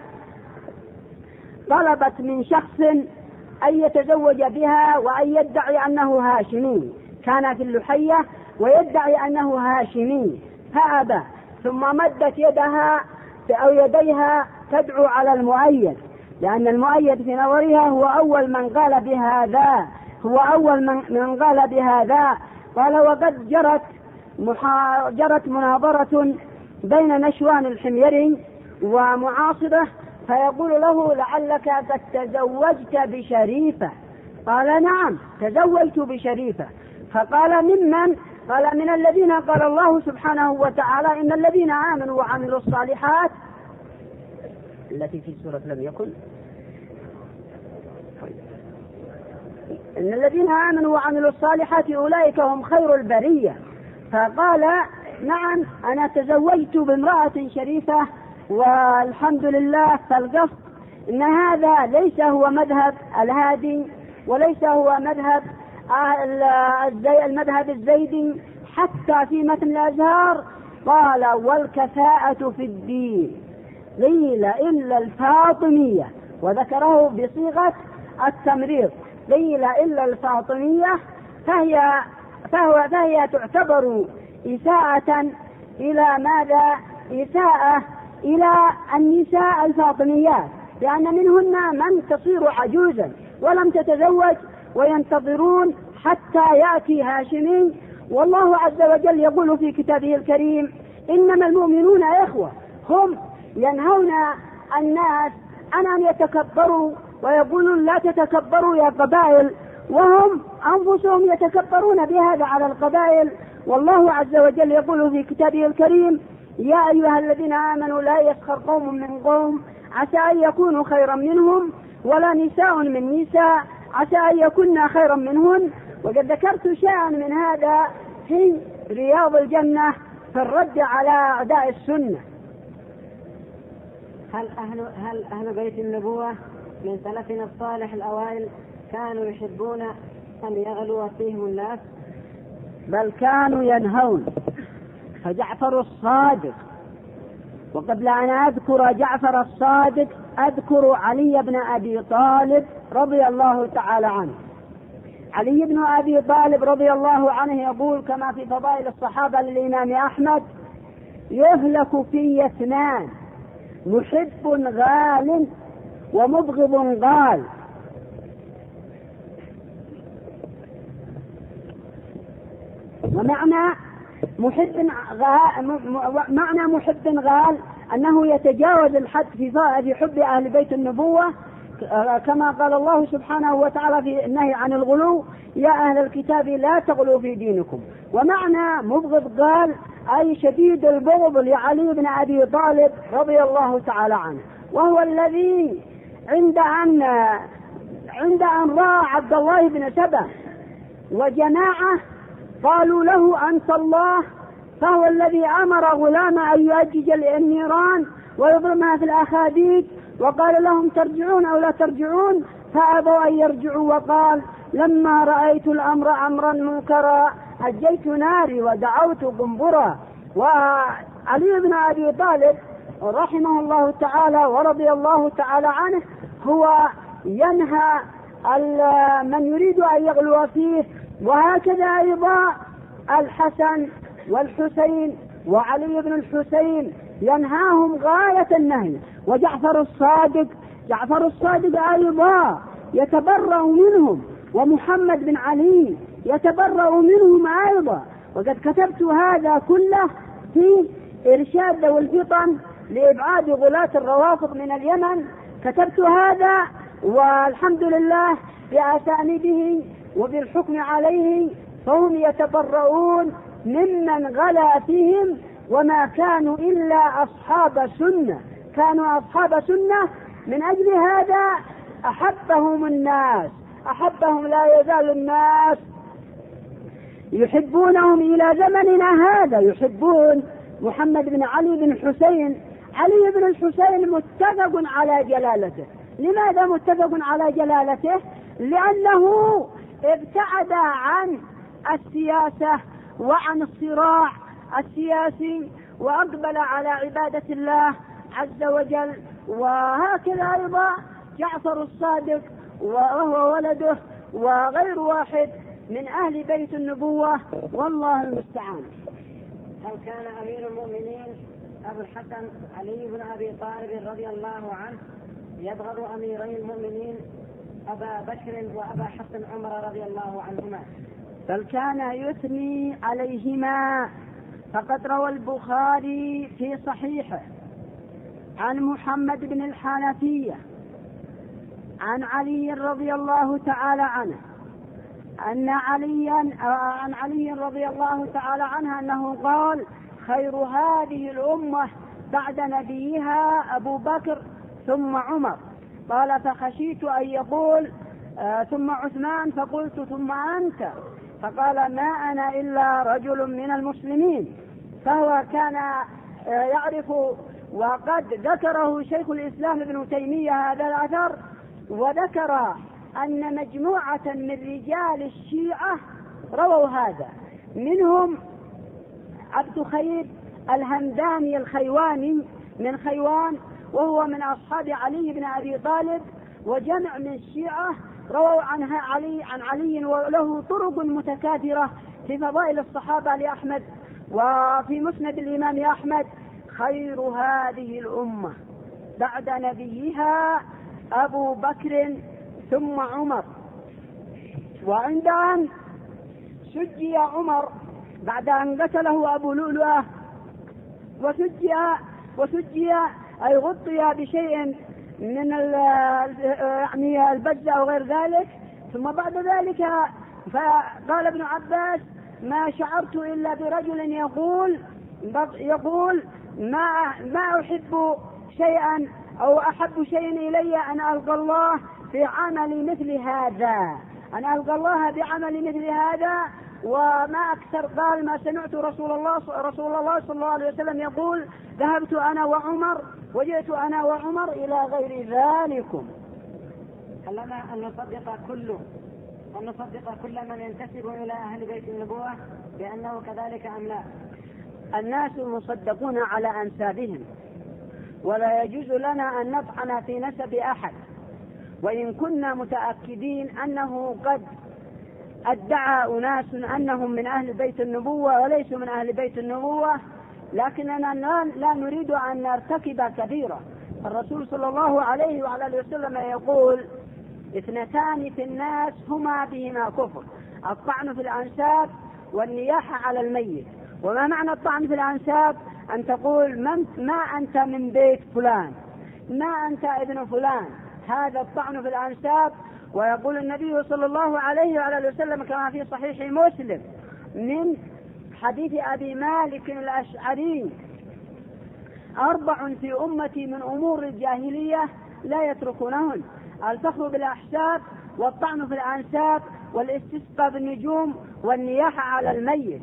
طلبت من شخص أن يتزوج بها وأن يدعي أنه هاشمي، كان في اللحية ويدعي أنه هاشمي فأبى، ثم مدت يدها أو يديها تدعو على المؤيد، لأن المؤيد في نظرها هو أول من قال بهذا هو أول من قال بهذا. قال: وقد جرت جرت مناظرة بين نشوان الحميري ومعاصبه، فيقول له: لعلك قد تزوجت بشريفة. قال: نعم تزوجت بشريفة. فقال: ممن؟ قال: من الذين قال الله سبحانه وتعالى: إن الذين آمنوا وعملوا الصالحات التي في سورة لم يكن إن الذين آمنوا وعملوا الصالحات أولئك هم خير البرية. فقال: نعم أنا تزوجت بامرأة شريفة والحمد لله. فالقصد إن هذا ليس هو مذهب الهادي وليس هو مذهب المذهب الزيدي. حتى في متن الأزهار قال: والكفاءة في الدين قيل إلا الفاطمية، وذكره بصيغة التمريض، قيل إلا الفاطمية، فهي فهو فهي تعتبر إساءة إلى ماذا؟ إساءة إلى النساء الفاطميات، لأن منهن من تصير عجوزا ولم تتزوج وينتظرون حتى يأتي هاشمي. والله عز وجل يقول في كتابه الكريم: إنما المؤمنون إخوة. هم ينهون الناس عن أن يتكبروا ويقولون لا تتكبروا يا قبائل، وهم أنفسهم يتكبرون بهذا على القبائل. والله عز وجل يقول في كتابه الكريم: يا أيها الذين آمنوا لا يسخر قوم من قوم عسى أن يكونوا خيرا منهم ولا نساء من نساء عسى أن يكون خيرا منهن. وقد ذكرت شيئا من هذا في رياض الجنة في الرد على أعداء السنة. هل أهل, هل أهل بيت النبوة من سلفنا الصالح الأوائل كانوا يحبون أن يغلو فيهم الناس؟ بل كانوا ينهون. فجعفر الصادق، وقبل أن أذكر جعفر الصادق أذكر علي بن أبي طالب رضي الله تعالى عنه. علي بن أبي طالب رضي الله عنه يقول كما في فضائل الصحابة للإمام أحمد: يهلك في اثنان، محب غال ومبغض غال. ومعنى محب غال معنى محب غال أنه يتجاوز الحد في حب أهل بيت النبوة، كما قال الله سبحانه وتعالى في النهي عن الغلو: يا أهل الكتاب لا تغلوا في دينكم. ومعنى مبغض قال أي شديد البغض لعلي بن أبي طالب رضي الله تعالى عنه، وهو الذي عند أن عند أن رأى عبد الله بن سبأ وجماعة قالوا له أنت الله، فهو الذي أمر غلام أن يؤجج النيران ويضرمها في الأخاديد، وقال لهم ترجعون أو لا ترجعون، فأبوا أن يرجعوا، وقال لما رأيت الأمر أمرا منكرا أجيت ناري ودعوت قنبرا. وعلي بن أبي طالب رحمه الله تعالى ورضي الله تعالى عنه هو ينهى من يريد أن يغلو فيه، وهكذا أيضا الحسن والحسين وعلي بن الحسين ينهاهم غاية النهي، وجعفر الصادق جعفر الصادق أيضا يتبرأ منهم، ومحمد بن علي يتبرأ منهم أيضا. وقد كتبت هذا كله في إرشاد ذوي الفطن لإبعاد غلاة الروافض من اليمن، كتبت هذا والحمد لله بأسانيده وبالحكم عليه، فهم يتبرؤون ممن غلا فيهم، وما كانوا إلا أصحاب سنة، كانوا أصحاب سنة. من أجل هذا أحبهم الناس، أحبهم لا يزال الناس يحبونهم إلى زمننا هذا، يحبون محمد بن علي بن حسين. علي بن الحسين متفق على جلالته. لماذا متفق على جلالته؟ لأنه ابتعد عن السياسة وعن الصراع السياسي، وأقبل على عبادة الله عز وجل. وهكذا أيضا جعفر الصادق وهو ولده وغير واحد من أهل بيت النبوة، والله المستعان. هل كان أمير المؤمنين أبو الحسن علي بن أبي طالب رضي الله عنه يبغض أميري المؤمنين أبا بكر وأبا حسن عمر رضي الله عنهما؟ بل كان يثني عليهما، فقد روى البخاري في صحيحه عن محمد بن الحنفية عن علي رضي الله تعالى عنه أن عليا عن علي رضي الله تعالى عنه أنه قال: خير هذه الأمة بعد نبيها أبو بكر ثم عمر. قال: فخشيت أن يقول آه ثم عثمان، فقلت ثم أنت، فقال: ما أنا إلا رجل من المسلمين. فهو كان آه يعرف، وقد ذكره شيخ الإسلام ابن تيمية هذا الأثر، وذكر أن مجموعة من رجال الشيعة رووا هذا، منهم عبد خير الهمداني الخيواني من خيوان، وهو من أصحاب علي بن أبي طالب، وجمع من الشيعة رووا عنها علي عن علي، وله طرق متكاثرة في فضائل الصحابة لأحمد وفي مسند الإمام أحمد: خير هذه الأمة بعد نبيها أبو بكر ثم عمر. وعند أن سجي عمر بعد أن قتله أبو لؤلؤة وسجي وسجي أي غطي بشيء من يعني البز أو غير ذلك، ثم بعد ذلك فقال ابن عباس: ما شعرت إلا برجل يقول يقول ما ما أحب شيئا أو أحب شيء إلي أن ألقى الله في عمل مثل هذا، أن ألقى الله بعمل مثل هذا. وما أكثر قال: ما سمعت رسول الله رسول الله صلى الله عليه وسلم يقول: ذهبت أنا وعمر وجئت أنا وعمر إلى غير ذلكم. هل لنا أن نصدق كل أن نصدق كل من ينتسب إلى أهل بيت النبوة بأنه كذلك أم لا؟ الناس مصدقون على أنسابهم، ولا يجوز لنا أن نطعن في نسب أحد، وإن كنا متأكدين أنه قد ادعى أناس أنهم من أهل بيت النبوة وليسوا من أهل بيت النبوة، لكننا لا نريد أن نرتكب كبيرة. الرسول صلى الله عليه وعلى آله وسلم يقول: اثنتان في الناس هما بهما كفر: الطعن في الأنساب والنياحة على الميت. وما معنى الطعن في الأنساب؟ أن تقول من ما أنت من بيت فلان، ما أنت ابن فلان، هذا الطعن في الأنساب. ويقول النبي صلى الله عليه وعلى آله وسلم كما في صحيح مسلم من حديث أبي مالك الأشعري: أربع في أمتي من أمور الجاهلية لا يتركونهن: الفخر بالأحساب، والطعن في الأنساب، والاستسقاء بالنجوم، والنياحة على الميت.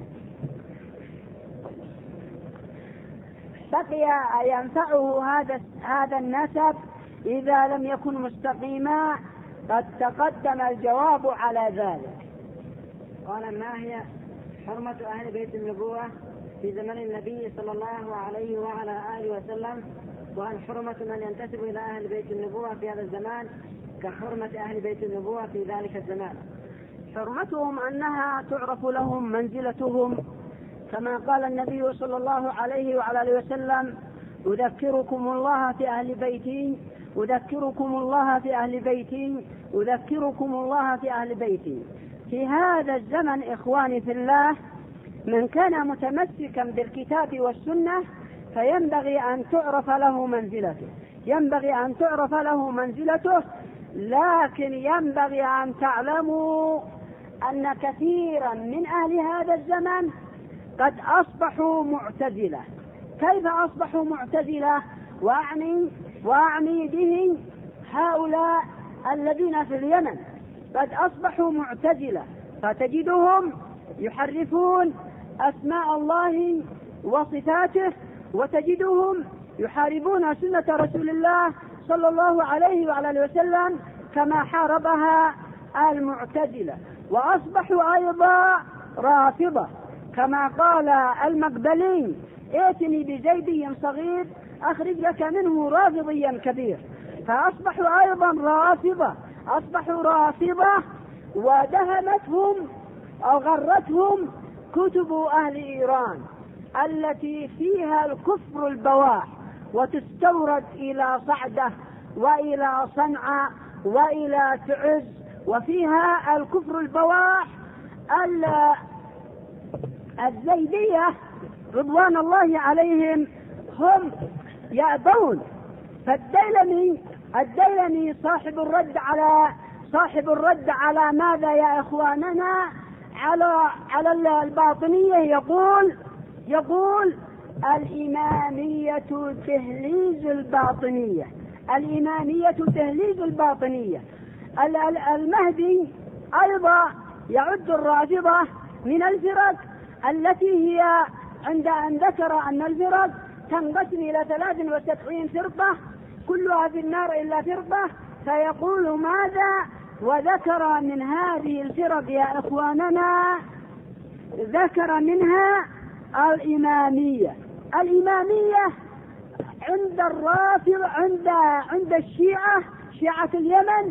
بقي ينفعه هذا هذا النسب إذا لم يكن مستقيما، قد تقدم الجواب على ذلك. قال: ما هي حرمة أهل بيت النبوة في زمن النبي صلى الله عليه وعلى آله وسلم، وهل حرمة من ينتسب إلى أهل بيت النبوة في هذا الزمان كحرمة أهل بيت النبوة في ذلك الزمان؟ حرمتهم أنها تعرف لهم منزلتهم، كما قال النبي صلى الله عليه وعلى آله وسلم: أذكركم الله في أهل بيتي، أذكركم الله في أهل بيتي، أذكركم الله في أهل بيتي. في هذا الزمن إخواني في الله، من كان متمسكا بالكتاب والسنة فينبغي أن تعرف له منزلته، ينبغي أن تعرف له منزلته لكن ينبغي أن تعلموا أن كثيرا من أهل هذا الزمن قد أصبحوا معتزلة. كيف أصبحوا معتزلة؟ وأعني, وأعني به هؤلاء الذين في اليمن، قد أصبحوا معتزلة، فتجدهم يحرفون أسماء الله وصفاته، وتجدهم يحاربون سنة رسول الله صلى الله عليه وعلى وسلم كما حاربها المعتزلة. وأصبحوا أيضا رافضة، كما قال المقبلي: ائتني بزيدي صغير أخرج لك منه رافضيا كبير. فأصبحوا أيضا رافضة، أصبحوا رافضة، ودهمتهم أو غرتهم كتب أهل إيران التي فيها الكفر البواح، وتستورد إلى صعدة وإلى صنعاء وإلى تعز، وفيها الكفر البواح. الزيدية رضوان الله عليهم هم يأبون. فالديلمي الديلمي صاحب الرد على صاحب الرد على ماذا يا إخواننا؟ على على الباطنية، يقول يقول الإمامية تهليز الباطنية، الإمامية تهليز الباطنية. المهدي أيضا يعد الرافضة من الفرق التي هي عند أن ذكر أن الفرق تنقسم إلى ثلاث وسبعين فرقة كلها في النار إلا فرقة، فيقول ماذا؟ وذكر من هذه الفرق يا إخواننا، ذكر منها الإمامية. الإمامية عند الرافض عند عند الشيعة، شيعة اليمن،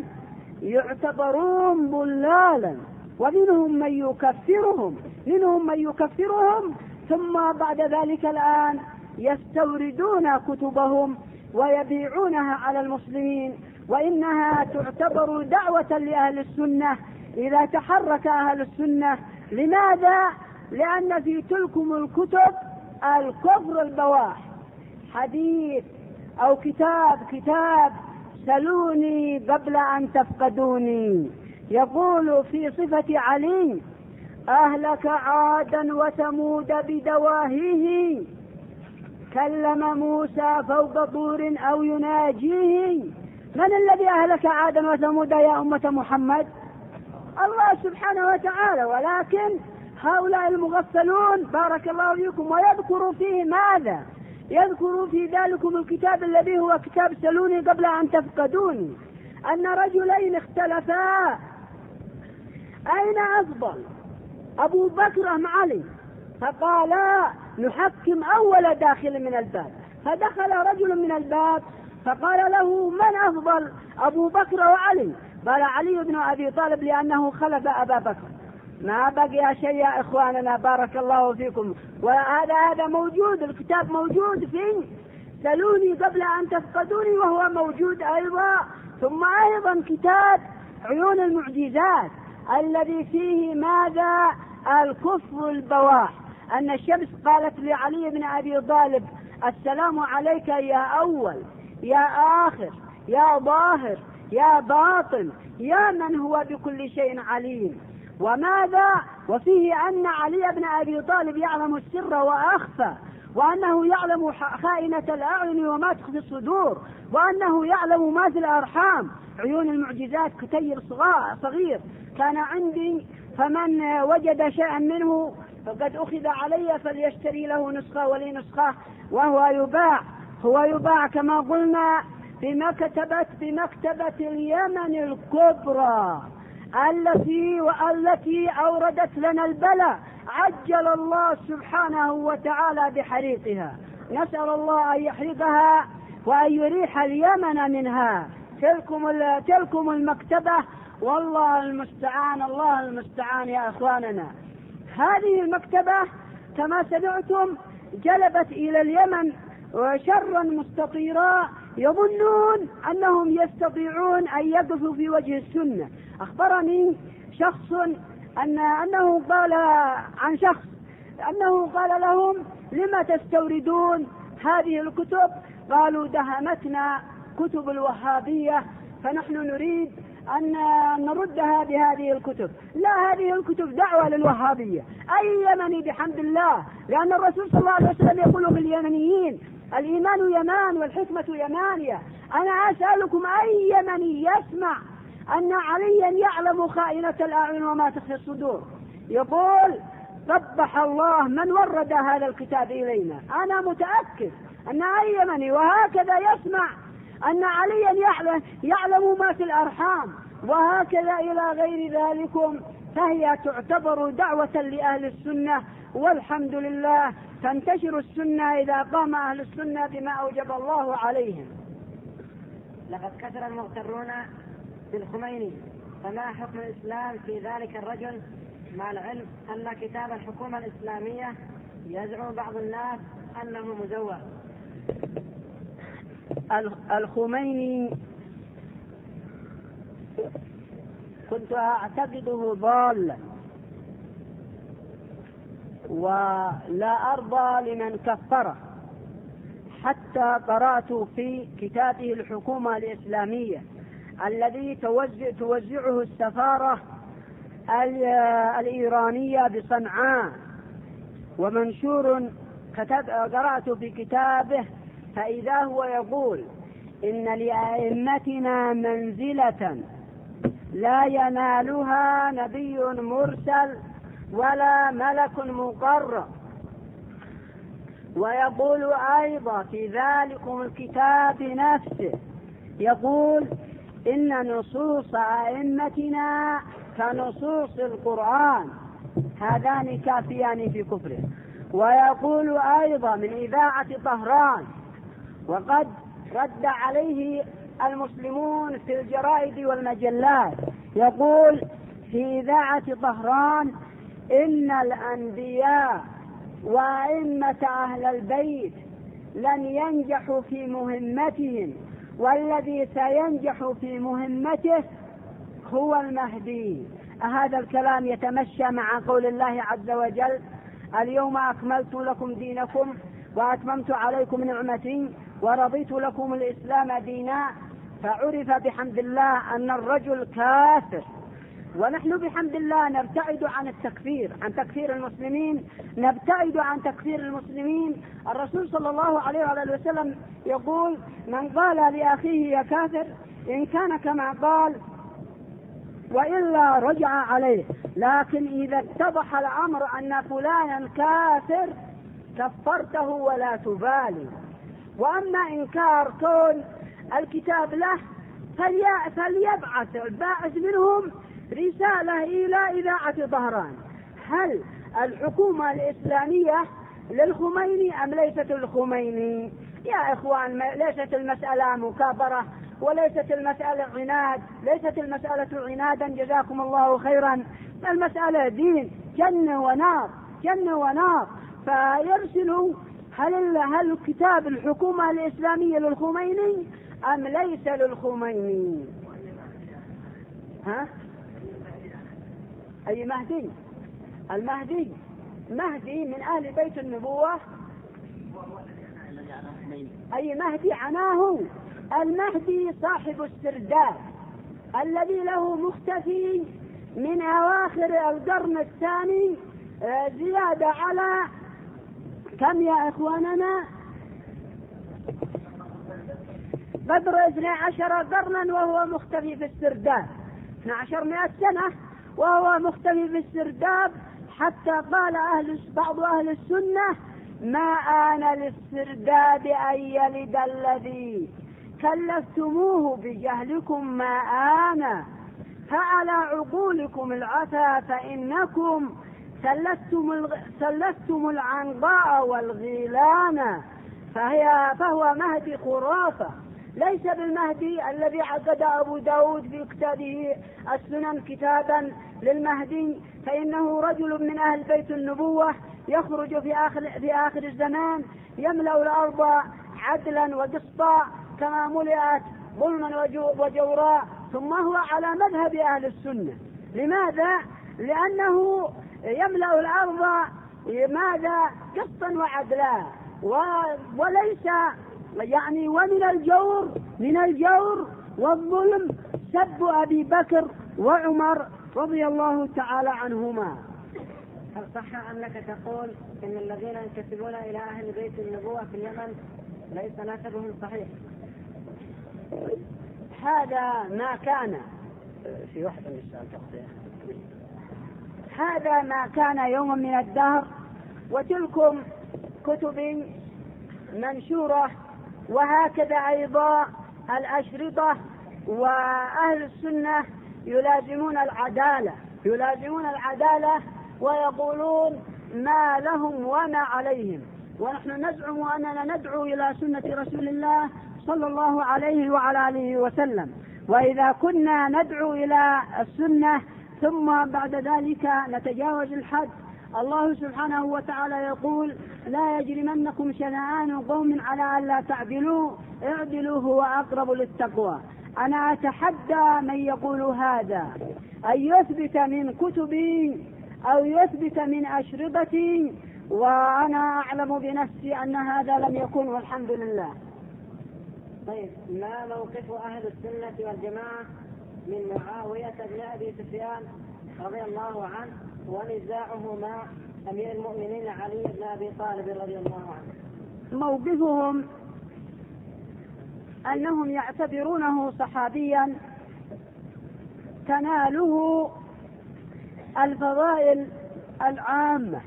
يعتبرون ضلالا، ومنهم من يكفرهم منهم من يكفرهم ثم بعد ذلك الآن يستوردون كتبهم ويبيعونها على المسلمين، وإنها تعتبر دعوة لأهل السنة إذا تحرك أهل السنة. لماذا؟ لأن في تلكم الكتب الكفر البواح، حديث أو كتاب كتاب سلوني قبل أن تفقدوني، يقول في صفة علي: أهلك عادا وثمود بدواهيه، كلم موسى فوق طور أو يناجيه. من الذي أهلك عادا وثمود يا أمة محمد؟ الله سبحانه وتعالى. ولكن هؤلاء المغفلون بارك الله فيكم، ويذكر فيه ماذا؟ يذكر في ذلكم الكتاب الذي هو كتاب سلوني قبل أن تفقدوني، أن رجلين اختلفا أين أفضل، أبو بكر أم علي؟ فقالا نحكم أول داخل من الباب. فدخل رجل من الباب فقال له: من أفضل، أبو بكر وعلي؟ قال: علي بن أبي طالب، لأنه خلف أبا بكر. ما بقي شيء يا إخواننا بارك الله فيكم. وهذا هذا موجود، الكتاب موجود في سلوني قبل أن تفقدوني، وهو موجود أيضا. ثم أيضا كتاب عيون المعجزات الذي فيه ماذا؟ الكفر البواح، أن الشمس قالت لعلي بن أبي طالب: السلام عليك يا أول يا آخر يا ظاهر يا باطن يا من هو بكل شيء عليم. وماذا؟ وفيه أن علي بن أبي طالب يعلم السر وأخفى، وأنه يعلم خائنة الأعين وما تخفي الصدور، وأنه يعلم ما في الأرحام. عيون المعجزات كتيب صغير كان عندي فمن وجد شيئا منه فقد أخذ علي فليشتري له نسخة ولي نسخة، وهو يباع هو يباع كما قلنا في مكتبة في مكتبة اليمن الكبرى التي والتي أوردت لنا البلاء، عجل الله سبحانه وتعالى بحريقها. نسأل الله أن يحرقها وأن يريح اليمن منها. تلكم تلكم المكتبة، والله المستعان الله المستعان يا أخواننا. هذه المكتبة كما سمعتم جلبت إلى اليمن شرا مستطيرا يظنون أنهم يستطيعون أن يقفوا في وجه السنة. أخبرني شخص أن أنه قال عن شخص أنه قال لهم: لما تستوردون هذه الكتب؟ قالوا: دهمتنا كتب الوهابية فنحن نريد أن نردها بهذه الكتب. لا، هذه الكتب دعوة للوهابية. أي يمني بحمد الله، لأن الرسول صلى الله عليه وسلم يقول في اليمنيين: الإيمان يمان والحكمة يمانية. أنا أسألكم أي يمني يسمع أن عليا يعلم خائنة الأعين وما تخفي الصدور؟ يقول: قبح الله من ورد هذا الكتاب إلينا. أنا متأكد أن أي يمني وهكذا يسمع أن عليا يعلم, يعلم ما في الأرحام وهكذا إلى غير ذلكم، فهي تعتبر دعوة لأهل السنة، والحمد لله تنتشر السنة إذا قام أهل السنة بما أوجب الله عليهم. لقد كثر المغترون بالخميني، فما حكم الإسلام في ذلك الرجل، مع العلم أن كتاب الحكومة الإسلامية يزعم بعض الناس أنه مزور؟ الخميني كنت أعتقده ضالا، ولا أرضى لمن كفره، حتى قرأت في كتابه الحكومة الإسلامية الذي توزع توزعه السفارة الإيرانية بصنعاء، ومنشور كتب قرأت في كتابه فإذا هو يقول: إن لأئمتنا منزلة لا ينالها نبي مرسل ولا ملك مقرب. ويقول أيضا في ذلكم الكتاب نفسه، يقول: إن نصوص أئمتنا كنصوص القرآن، هذان كافيان في كفره. ويقول أيضا من إذاعة طهران، وقد رد عليه المسلمون في الجرائد والمجلات، يقول في إذاعة طهران: إن الأنبياء وأئمة أهل البيت لن ينجحوا في مهمتهم، والذي سينجح في مهمته هو المهدي. هذا الكلام يتمشى مع قول الله عز وجل: اليوم أكملت لكم دينكم وأتممت عليكم نعمتي ورضيت لكم الإسلام دينا. فعرف بحمد الله أن الرجل كافر، ونحن بحمد الله نبتعد عن التكفير عن تكفير المسلمين نبتعد عن تكفير المسلمين. الرسول صلى الله عليه وآله وسلم يقول: من قال لأخيه يا كافر إن كان كما قال وإلا رجع عليه، لكن إذا اتضح الأمر أن فلانا كافر كفرته ولا تبالي. وأما إنكار كون الكتاب له فليبعث الباعث منهم رسالة إلى إذاعة طهران: هل الحكومة الإسلامية للخميني أم ليست الخميني؟ يا إخوان، ليست المسألة مكابرة، وليست المسألة عناد، ليست المسألة عنادا جزاكم الله خيرا. المسألة دين، جنة ونار جنة ونار. فيرسلوا هل هل كتاب الحكومة الإسلامية للخميني أم ليس للخميني؟ ها؟ أي مهدي؟ المهدي مهدي من أهل بيت النبوة. أي مهدي عناه؟ المهدي صاحب السرداب الذي له مختفي من أواخر القرن الثاني، زيادة على كم يا إخواننا؟ قدر اثني عشر قرنا وهو مختفي في السرداب، اثني عشر مئة سنة وهو مختفي في السرداب، حتى قال أهل بعض أهل السنة: ما آن للسرداب أن يلد الذي كلفتموه بجهلكم ما آن، فعلى عقولكم العثى فإنكم سلستم, سلستم العنقاء والغيلان. فهي فهو مهدي خرافة، ليس بالمهدي الذي عقد أبو داود في كتابه السنن كتابا للمهدي، فإنه رجل من أهل بيت النبوة يخرج في آخر, في آخر الزمان يملأ الأرض عدلا وقسطا كما ملئت ظلما وجورا، ثم هو على مذهب أهل السنة. لماذا؟ لأنه يملأ الأرض ماذا؟ قسطا وعدلا، وليس يعني ومن الجور من الجور والظلم سب أبي بكر وعمر رضي الله تعالى عنهما. هل صح أنك تقول إن الذين ينتسبون إلى أهل بيت النبوة في اليمن ليس نسبهم صحيح؟ هذا ما كان في واحدة من السؤال هذا ما كان يوما من الدهر، وتلكم كتب منشورة، وهكذا أيضا الأشرطة. وأهل السنة يلازمون العدالة يلازمون العدالة ويقولون ما لهم وما عليهم، ونحن نزعم أننا ندعو إلى سنة رسول الله صلى الله عليه وعلى آله وسلم. وإذا كنا ندعو إلى السنة ثم بعد ذلك نتجاوز الحد، الله سبحانه وتعالى يقول: لا يجرمنكم شنآن قوم على ألا تعدلوا اعدلوا هو أقرب للتقوى. أنا أتحدى من يقول هذا أن يثبت من كتبي أو يثبت من أشرطتي، وأنا أعلم بنفسي أن هذا لم يكن، والحمد لله. طيب، ما موقف أهل السنة والجماعة من معاوية بن أبي سفيان رضي الله عنه ونزاعه مع أمير المؤمنين علي بن أبي طالب رضي الله عنه؟ موقفهم أنهم يعتبرونه صحابيا تناله الفضائل العامة.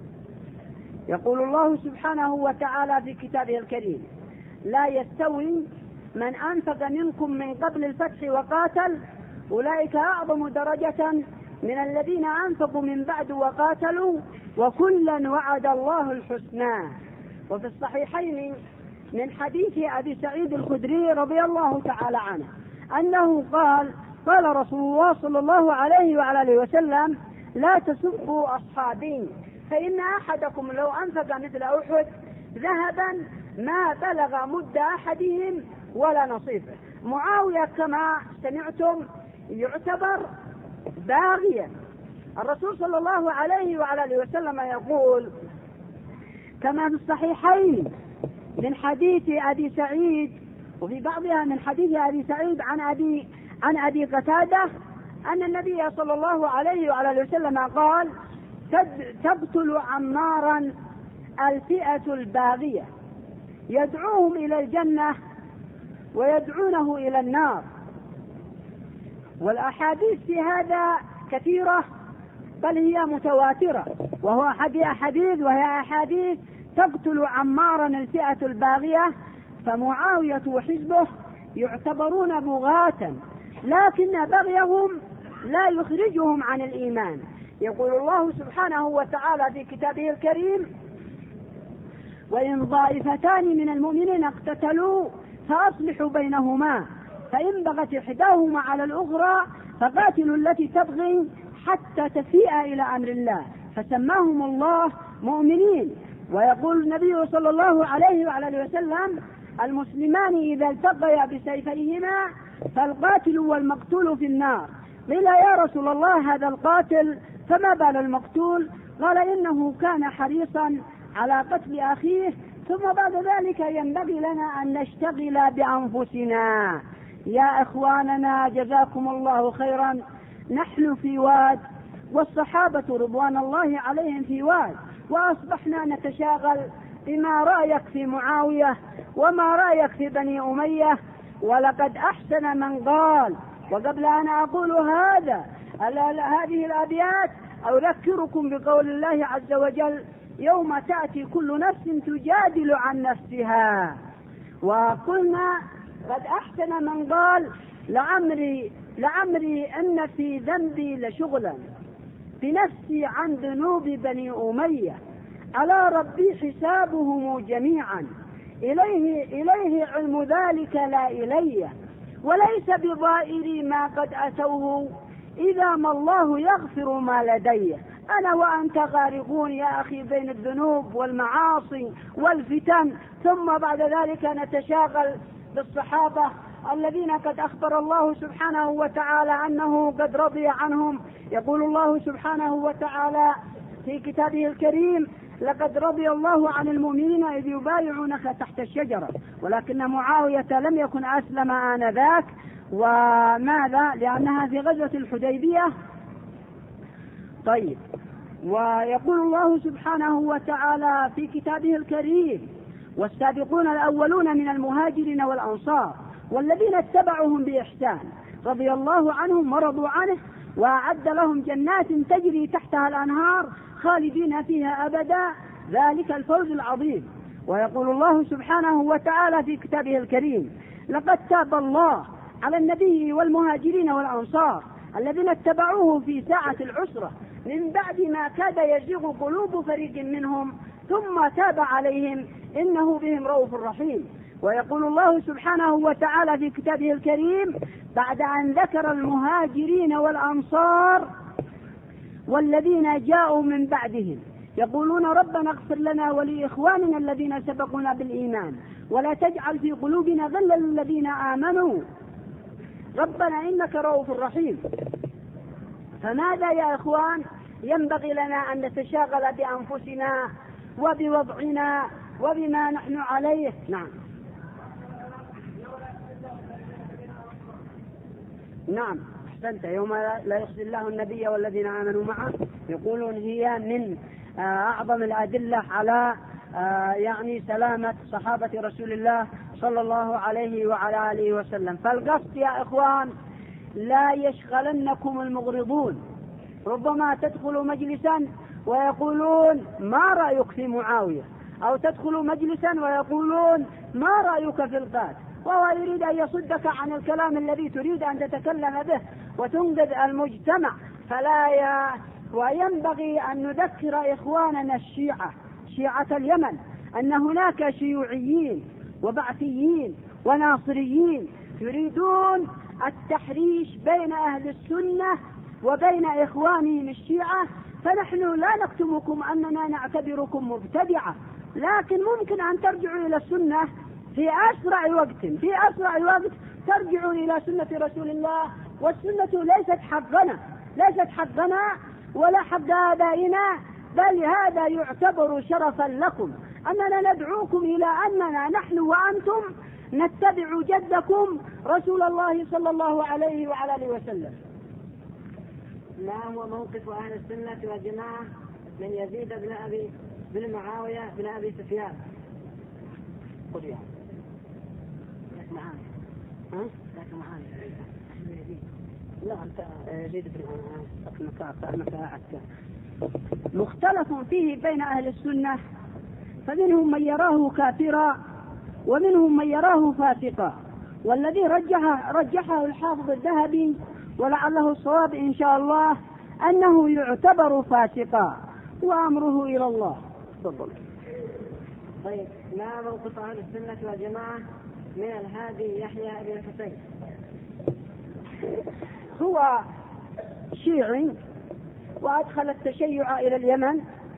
يقول الله سبحانه وتعالى في كتابه الكريم: لا يستوي من أنفق منكم من قبل الفتح وقاتل أولئك أعظم درجة من الذين أنفقوا من بعد وقاتلوا وكلا وعد الله الحسنى. وفي الصحيحين من حديث أبي سعيد الخدري رضي الله تعالى عنه أنه قال: قال رسول الله صلى الله عليه وعلى آله وسلم: لا تسبوا أصحابي فإن أحدكم لو أنفق مثل أحد ذهبا ما بلغ مد أحدهم ولا نصيفه. معاوية كما سمعتم يعتبر باغيا. الرسول صلى الله عليه وعلى آله وسلم يقول كما في الصحيحين من حديث أبي سعيد، وفي بعضها من حديث أبي سعيد عن أبي عن أبي قتادة أن النبي صلى الله عليه وعلى آله وسلم قال: تقتل عمارا الفئة الباغية يدعوهم إلى الجنة ويدعونه إلى النار. والأحاديث في هذا كثيرة، بل هي متواترة، وهو أحاديث وهي أحاديث تقتل عمارا الفئة الباغية. فمعاوية وحزبه يعتبرون بغاة، لكن بغيهم لا يخرجهم عن الإيمان. يقول الله سبحانه وتعالى في كتابه الكريم: وإن ضائفتان من المؤمنين اقتتلوا فأصلحوا بينهما فإن بغت إحداهما على الأخرى فقاتلوا التي تبغي حتى تفيء إلى أمر الله فسماهم الله مؤمنين. ويقول النبي صلى الله عليه وعلى آله وسلم: المسلمان إذا التقيا بسيفيهما فالقاتل والمقتول في النار. قيل: يا رسول الله هذا القاتل فما بال المقتول؟ قال: إنه كان حريصا على قتل أخيه. ثم بعد ذلك ينبغي لنا أن نشتغل بأنفسنا. يا إخواننا جزاكم الله خيرا، نحن في واد والصحابة رضوان الله عليهم في واد، وأصبحنا نتشاغل بما رأيك في معاوية وما رأيك في بني أمية. ولقد أحسن من قال، وقبل أن أقول هذا هذه الأبيات أذكركم بقول الله عز وجل: يوم تأتي كل نفس تجادل عن نفسها. وقلنا قد أحسن من قال: لعمري لعمري أن في ذنبي لشغلا بنفسي عن ذنوب بني أمية، على ربي حسابهم جميعا، إليه, إليه علم ذلك لا إلي، وليس بضائري ما قد أتوه، إذا ما الله يغفر ما لدي. أنا وأنت غارقون يا أخي بين الذنوب والمعاصي والفتن، ثم بعد ذلك نتشاغل بالصحابة الذين قد أخبر الله سبحانه وتعالى أنه قد رضي عنهم. يقول الله سبحانه وتعالى في كتابه الكريم: لقد رضي الله عن المؤمنين إذ يبايعونك تحت الشجرة، ولكن معاوية لم يكن أسلم آنذاك. وماذا؟ لأنها في غزوة الحديبية. طيب، ويقول الله سبحانه وتعالى في كتابه الكريم: والسابقون الأولون من المهاجرين والأنصار والذين اتبعوهم بإحسان رضي الله عنهم ورضوا عنه، وأعد لهم جنات تجري تحتها الأنهار خالدين فيها أبدا، ذلك الفوز العظيم. ويقول الله سبحانه وتعالى في كتابه الكريم: لقد تاب الله على النبي والمهاجرين والأنصار الذين اتبعوه في ساعة العسرة من بعد ما كاد يزيغ قلوب فريق منهم ثم تاب عليهم إنه بهم رؤوف رحيم. ويقول الله سبحانه وتعالى في كتابه الكريم بعد أن ذكر المهاجرين والأنصار والذين جاءوا من بعدهم يقولون: ربنا اغفر لنا ولإخواننا الذين سبقونا بالإيمان ولا تجعل في قلوبنا غلا للذين آمنوا ربنا إنك رؤوف رحيم. فماذا يا إخوان ينبغي لنا أن نتشاغل بأنفسنا وبوضعنا وبما نحن عليه؟ نعم نعم أحسنت. يوم لا يخزي الله النبي والذين آمنوا معه، يقولون هي من أعظم الأدلة على يعني سلامة صحابة رسول الله صلى الله عليه وعلى آله وسلم. فالقصد يا إخوان لا يشغلنكم المغرضون. ربما تدخلوا مجلسا ويقولون: ما رأيك في معاوية؟ أو تدخلوا مجلسا ويقولون: ما رأيك في القاتل؟ وهو يريد أن يصدك عن الكلام الذي تريد أن تتكلم به وتنقذ المجتمع. فلا ي... وينبغي أن نذكر إخواننا الشيعة شيعة اليمن أن هناك شيوعيين وبعثيين وناصريين يريدون التحريش بين أهل السنة وبين إخوانهم الشيعة. فنحن لا نكتمكم أننا نعتبركم مبتدعة، لكن ممكن أن ترجعوا إلى السنة في أسرع وقت في أسرع وقت ترجعون إلى سنة رسول الله. والسنة ليست حقنا ليست حقنا ولا حق آبائنا، بل هذا يعتبر شرفا لكم أننا ندعوكم إلى أننا نحن وأنتم نتبع جدكم رسول الله صلى الله عليه وعلى آله وسلم. ما هو موقف أهل السنة والجماعة من يزيد بن أبي بن معاوية بن أبي سفيان؟ قل يا لك معاي ها لك معاي لا أنت يزيد بن معاوية مختلف فيه بين أهل السنة، فمنهم من يراه كافرا ومنهم من يراه فاسقا، والذي رجحه, رجحه الحافظ الذهبي ولعله الصواب إن شاء الله أنه يعتبر فاسقا وأمره إلى الله. تفضل. طيب، ما موقف أهل السنة والجماعة من الهادي يحيى بن الحسين؟ هو شيعي وأدخل التشيع إلى اليمن،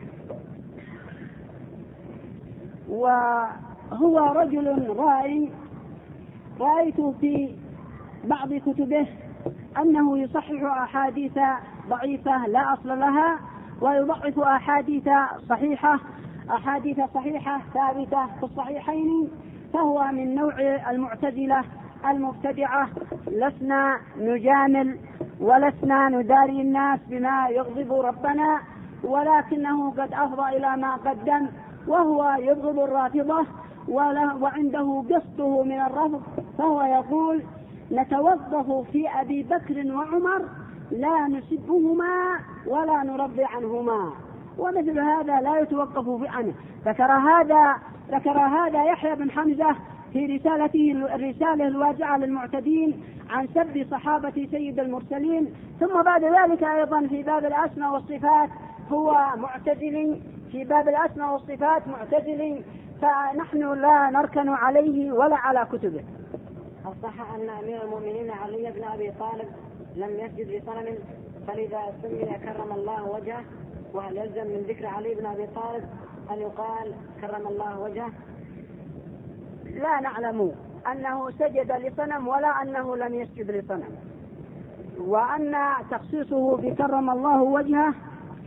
وهو رجل رائع. رأيت في بعض كتبه أنه يصحح أحاديث ضعيفة لا أصل لها ويضعف أحاديث صحيحة أحاديث صحيحة ثابتة في الصحيحين، فهو من نوع المعتزلة المبتدعة. لسنا نجامل ولسنا نداري الناس بما يغضب ربنا، ولكنه قد أفضى إلى ما قدم، وهو يبغض الرافضة وعنده قصده من الرفض. فهو يقول: نتوظف في أبي بكر وعمر لا نسبهما ولا نرضي عنهما، ومثل هذا لا يتوقف عنه. ذكر هذا ذكر هذا يحيى بن حمزة في رسالته الرسالة الواجعة للمعتدين عن سب صحابة سيد المرسلين. ثم بعد ذلك أيضا في باب الأسماء والصفات هو معتزل، في باب الأسماء والصفات معتزل، فنحن لا نركن عليه ولا على كتبه. الصح أن أمير المؤمنين علي بن أبي طالب لم يسجد لصنم، فلذا سمي كرم الله وجهه. وهل يلزم من ذكر علي بن أبي طالب أن يقال كرم الله وجهه؟ لا نعلم أنه سجد لصنم ولا أنه لم يسجد لصنم، وأن تخصيصه بكرم الله وجهه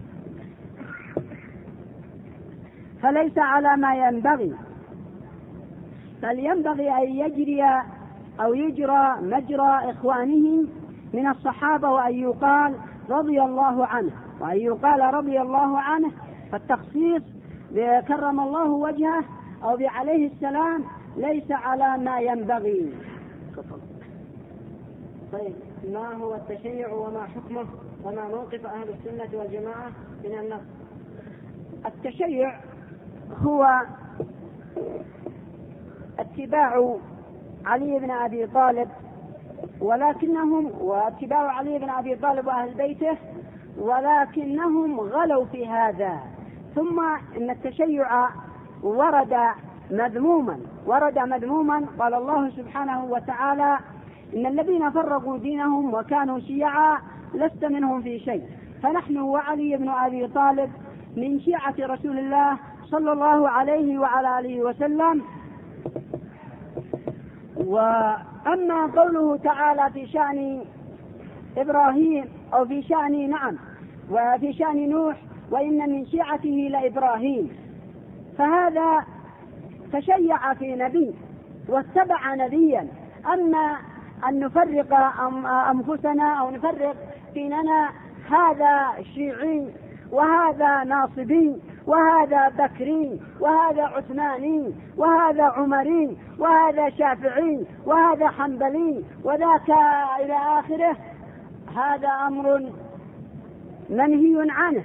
فليس على ما ينبغي، بل ينبغي أن يجري أو يجرى مجرى إخوانه من الصحابة، وأن يقال رضي الله عنه، وأن يقال رضي الله عنه. فالتخصيص بكرم الله وجهه أو بعليه السلام ليس على ما ينبغي. طيب، ما هو التشيع وما حكمه وما موقف أهل السنة والجماعة من النص؟ التشيع هو اتباع علي بن أبي طالب، ولكنهم واتباع علي بن أبي طالب وأهل بيته، ولكنهم غلوا في هذا. ثم إن التشيع ورد مذموما ورد مذموما قال الله سبحانه وتعالى: إن الذين فرقوا دينهم وكانوا شيعا لست منهم في شيء. فنحن وعلي بن أبي طالب من شيعة رسول الله صلى الله عليه وعلى آله وسلم. وأما قوله تعالى في شأن إبراهيم أو في شأن نعم وفي شأن نوح: وإن من شيعته لإبراهيم، فهذا تشيع في نبي واتبع نبيا. أما أن نفرق أنفسنا أو نفرق ديننا، هذا شيعي وهذا ناصبي وهذا بكري وهذا عثماني وهذا عمري وهذا شافعي وهذا حنبلي وذاك إلى آخره، هذا أمر منهي عنه.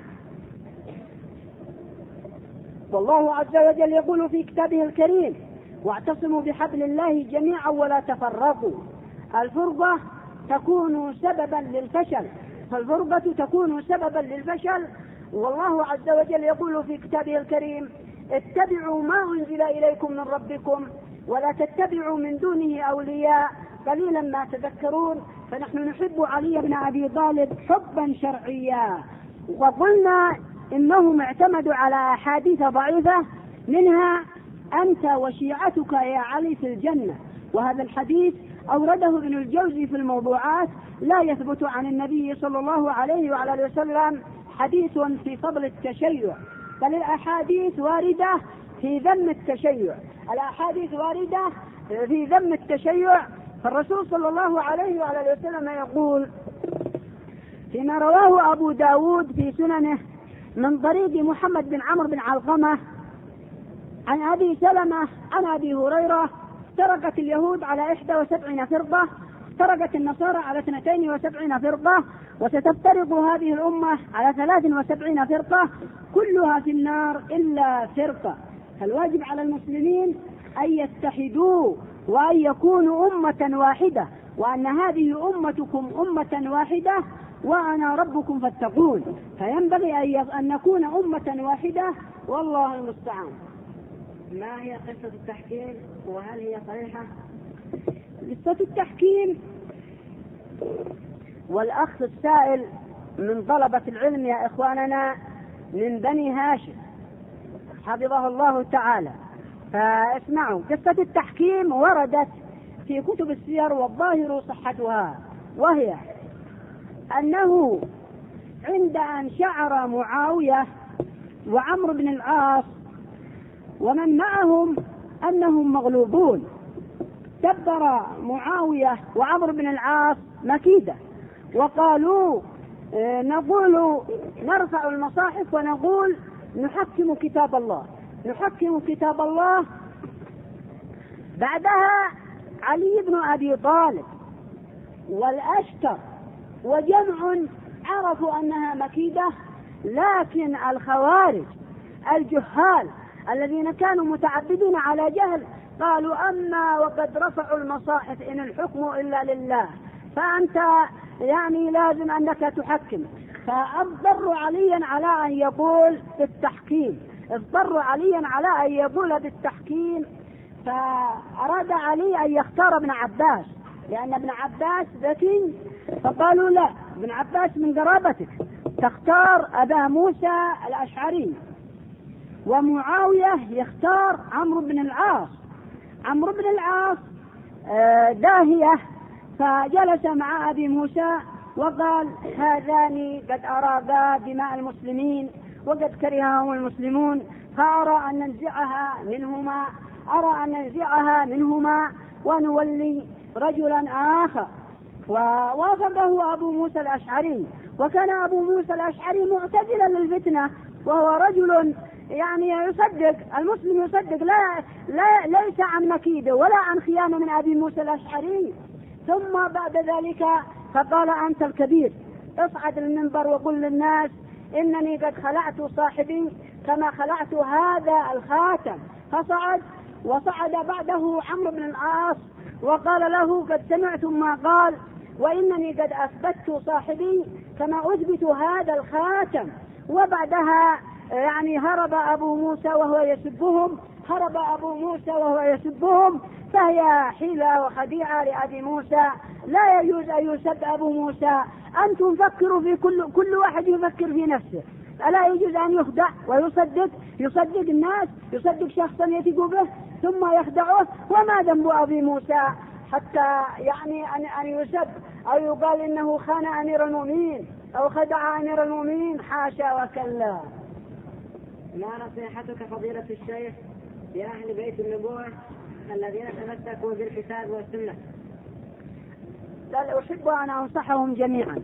والله عز وجل يقول في كتابه الكريم: واعتصموا بحبل الله جميعا ولا تفرقوا. الفرقة تكون سببا للفشل، فالفرقة تكون سببا للفشل. والله عز وجل يقول في كتابه الكريم: اتبعوا ما أنزل إليكم من ربكم ولا تتبعوا من دونه أولياء قليلا ما تذكرون. فنحن نحب علي بن أبي طالب حبا شرعيا، وقلنا إنهم اعتمدوا على أحاديث ضعيفة، منها أنت وشيعتك يا علي في الجنة، وهذا الحديث أورده ابن الجوزي في الموضوعات، لا يثبت عن النبي صلى الله عليه وعلى آله وسلم حديث في فضل التشيع، بل الأحاديث واردة في ذم التشيع، الأحاديث واردة في ذم التشيع. فالرسول صلى الله عليه وعلى آله وسلم يقول فيما رواه أبو داود في سننه من طريق محمد بن عمرو بن علقمة عن أبي سلمة عن أبي هريرة: افترقت اليهود على إحدى وسبعين فرقة، افترقت النصارى على اثنتين وسبعين فرقة، وستفترق هذه الأمة على ثلاث وسبعين فرقة، كلها في النار إلا فرقة. فالواجب على المسلمين أن يتحدوا وأن يكونوا أمة واحدة، وأن هذه أمتكم أمة واحدة وأنا ربكم فاتقون. فينبغي أن نكون أمة واحدة، والله المستعان. ما هي قصة التحكيم وهل هي صحيحة؟ قصة التحكيم، والأخ السائل من طلبة العلم يا إخواننا من بني هاشم حفظه الله تعالى، فاسمعوا. قصة التحكيم وردت في كتب السير والظاهر صحتها، وهي أنه عند أن شعر معاوية وعمرو بن العاص ومن معهم أنهم مغلوبون، دبر معاوية وعمرو بن العاص مكيدة، وقالوا نقول نرفع المصاحف ونقول نحكم كتاب الله نحكم كتاب الله. بعدها علي بن أبي طالب والأشتر وجمع عرفوا أنها مكيدة، لكن الخوارج الجهال الذين كانوا متعبدين على جهل قالوا أما وقد رفعوا المصاحف إن الحكم إلا لله، فأنت يعني لازم أنك تحكم. فاضطروا عليا على أن يقول بالتحكيم، اضطروا عليا على أن يقول بالتحكيم. فأراد علي أن يختار ابن عباس لأن ابن عباس ذكي، فقالوا لا، ابن عباس من قرابتك، تختار أبا موسى الأشعري، ومعاوية يختار عمرو بن العاص. عمرو بن العاص داهية، فجلس مع أبي موسى وقال هذان قد أرادا دماء المسلمين وقد كرههم المسلمون، فأرى أن ننزعها منهما أرى أن ننزعها منهما ونولي رجلا آخر. ووافقه أبو موسى الأشعري، وكان أبو موسى الأشعري معتزلا للفتنة، وهو رجل يعني يصدق المسلم يصدق لا, لا ليس عن مكيده ولا عن خيانة من أبي موسى الأشعري. ثم بعد ذلك فقال أنت الكبير، اصعد المنبر وقل للناس إنني قد خلعت صاحبي كما خلعت هذا الخاتم. فصعد، وصعد بعده عمرو بن العاص وقال له قد سمعتم ما قال، وإنني قد أثبت صاحبي كما أثبت هذا الخاتم. وبعدها يعني هرب أبو موسى وهو يسبهم هرب أبو موسى وهو يسبهم فهي حيلة وخديعة لأبي موسى، لا يجوز أن يسب أبو موسى. أنتم فكروا في كل كل واحد يفكر في نفسه، ألا يجوز أن يخدع ويصدق يصدق الناس، يصدق شخصا يثق به ثم يخدعه؟ وما ذنب أبي موسى حتى يعني أن أن يسب أو يقال إنه خان أمير المؤمنين أو خدع أمير المؤمنين؟ حاشا وكلا. ما نصيحتك فضيلة الشيخ لأهل بيت النبوة الذين تمسكوا بالكتاب والسنة؟ لا أحب أن أنصحهم جميعا،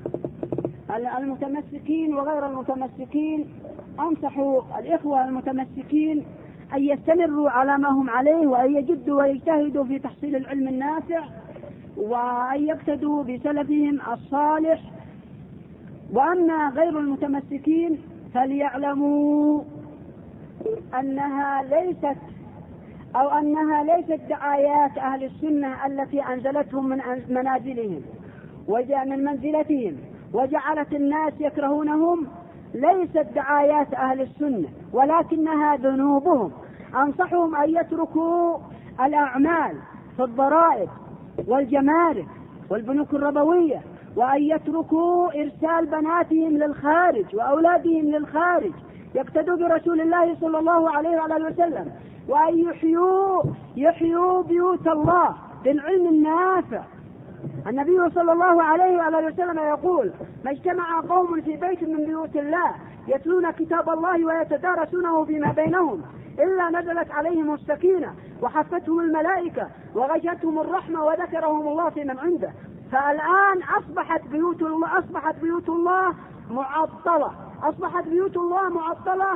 المتمسكين وغير المتمسكين. أنصح الإخوة المتمسكين أن يستمروا على ما هم عليه، وأن يجدوا ويجتهدوا في تحصيل العلم النافع، وأن يقتدوا بسلفهم الصالح. وأما غير المتمسكين فليعلموا أنها ليست أو أنها ليست دعايات أهل السنة التي أنزلتهم من منازلهم وجاء من منزلتهم وجعلت الناس يكرهونهم، ليست دعايات أهل السنة ولكنها ذنوبهم. أنصحهم أن يتركوا الأعمال في الضرائب والجمارك والبنوك الربوية، وأن يتركوا إرسال بناتهم للخارج وأولادهم للخارج، يقتدوا برسول الله صلى الله عليه وعلى وسلم، وأن يحيوا يحيوا بيوت الله بالعلم النافع. النبي صلى الله عليه وعلى وسلم يقول ما اجتمع قوم في بيت من بيوت الله يتلون كتاب الله ويتدارسونه فيما بينهم إلا نزلت عليهم السكينة وحفتهم الملائكة وغشتهم الرحمة وذكرهم الله في من عنده. فالآن أصبحت بيوت الله أصبحت بيوت الله معطلة أصبحت بيوت الله معطلة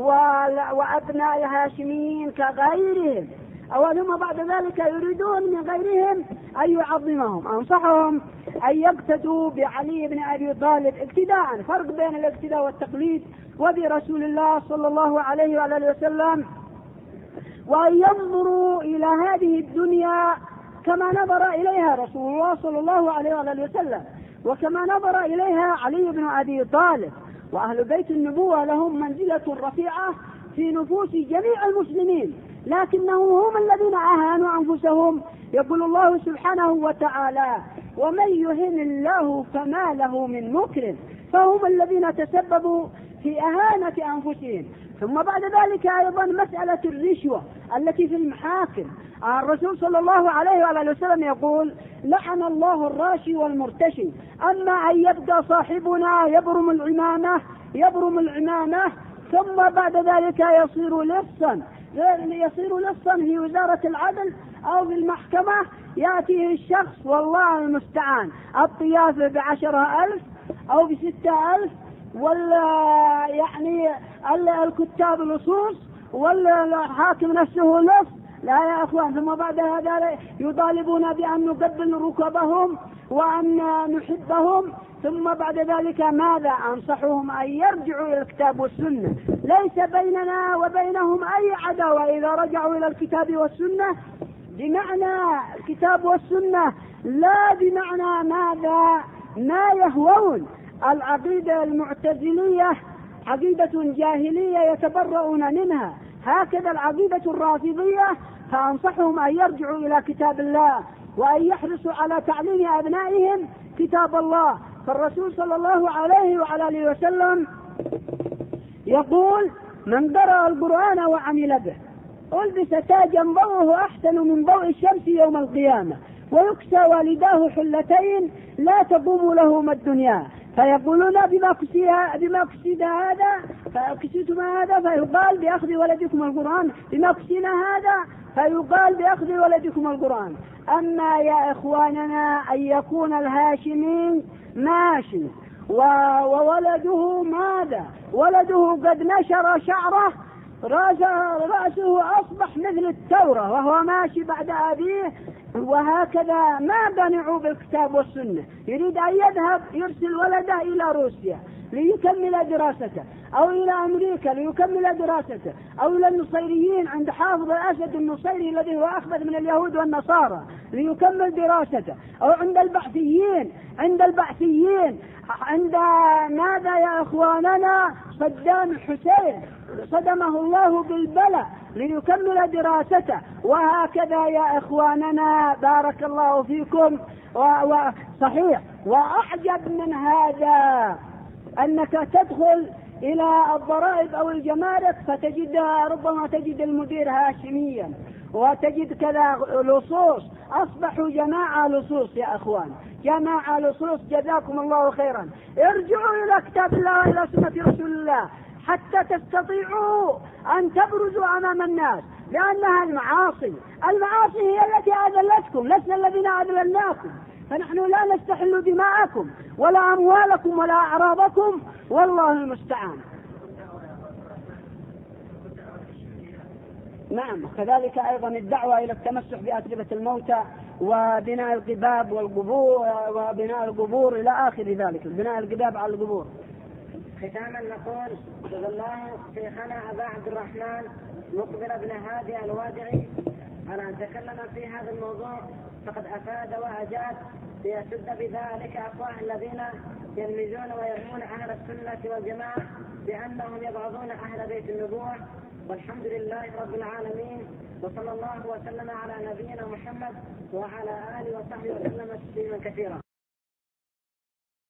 وأبناء الهاشميين كغيرهم، ثم بعد ذلك يريدون من غيرهم أن يعظمهم. أنصحهم أن يقتدوا بعلي بن أبي طالب اقتداء، فرق بين الاقتداء والتقليد، وبرسول الله صلى الله عليه وعلى وسلم، وأن ينظروا إلى هذه الدنيا كما نظر إليها رسول الله صلى الله عليه وعلى وسلم، وكما نظر إليها علي بن أبي طالب. وأهل بيت النبوة لهم منزلة رفيعة في نفوس جميع المسلمين، لكنهم هم الذين أهانوا أنفسهم. يقول الله سبحانه وتعالى ومن يهن الله فما له من مكرم، فهم الذين تسببوا في أهانة أنفسهم. ثم بعد ذلك أيضا مسألة الرشوة التي في المحاكم. الرسول صلى الله عليه وآله وسلم يقول لعن الله الراشي والمرتشي. أما أن يبقى صاحبنا يبرم العمامة يبرم العمامة ثم بعد ذلك يصير لصا يصير لصا في وزارة العدل أو في المحكمة، يأتيه الشخص والله المستعان الطيافة بعشرة ألف أو بستة ألف، ولا يعني الكتاب لصوص، ولا الحاكم نفسه لص، لا يا أخوان. ثم بعد هذا يطالبون بأن نقبل ركبهم وأن نحبهم. ثم بعد ذلك ماذا؟ أنصحهم أن يرجعوا إلى الكتاب والسنة. ليس بيننا وبينهم أي عداوة إذا رجعوا إلى الكتاب والسنة، بمعنى الكتاب والسنة لا بمعنى ماذا؟ ما يهوون. العقيدة المعتزلية عقيدة جاهلية يتبرؤون منها، هكذا العقيدة الرافضية. فأنصحهم أن يرجعوا إلى كتاب الله وأن يحرصوا على تعليم أبنائهم كتاب الله. فالرسول صلى الله عليه وعلى آله وسلم يقول: من قرأ القرآن وعمل به ألبس تاجا ضوءه أحسن من ضوء الشمس يوم القيامة، ويكسى والداه حلتين لا تقوم لهما الدنيا. فيقولون: بما كسي بما كسينا هذا فكسيتم هذا، فيقال: بأخذ ولدكم القرآن. بما كسينا هذا، فيقال: بأخذ ولدكم القرآن. أما يا إخواننا أن يكون الهاشمي ماشي وولده ماذا؟ ولده قد نشر شعره، رأسه أصبح مثل التورة وهو ماشي بعد أبيه. وهكذا ما قنعوا بالكتاب والسنة. يريد أن يذهب يرسل ولده إلى روسيا ليكمل دراسته، أو إلى أمريكا ليكمل دراسته، أو إلى النصيريين عند حافظ الأسد النصيري الذي هو أخبث من اليهود والنصارى ليكمل دراسته، أو عند البعثيين عند البعثيين عند ماذا يا إخواننا؟ صدام حسين صدمه الله بالبلاء ليكمل دراسته. وهكذا يا إخواننا بارك الله فيكم. وصحيح وأعجب من هذا أنك تدخل إلى الضرائب أو الجمارك فتجد ربما تجد المدير هاشميا، وتجد كذا لصوص. أصبحوا جماعة لصوص يا أخوان، جماعة لصوص. جزاكم الله خيرا. ارجعوا إلى كتاب الله وإلى سنة رسول الله حتى تستطيعوا أن تبرزوا أمام الناس، لأنها المعاصي المعاصي هي التي أذلتكم، لسنا الذين أذللناكم. فنحن لا نستحل دماءكم ولا أموالكم ولا أعراضكم، والله المستعان. نعم. كذلك أيضا الدعوة إلى التمسح بأتربة الموتى وبناء القباب والقبور وبناء القبور إلى آخر ذلك، بناء القباب على القبور. ختاما نقول: جزا الله شيخنا أبا عبد الرحمن مقبل بن هادي الوادعي على أن تكلم في هذا الموضوع، فقد أفاد وأجاد ليسد بذلك أفواه الذين يلمزون ويرمون أهل السنة والجماعة بأنهم يبغضون أهل بيت النبوة. والحمد لله رب العالمين، وصلى الله وسلم على نبينا محمد وعلى آله وصحبه وسلم تسليما كثيرا.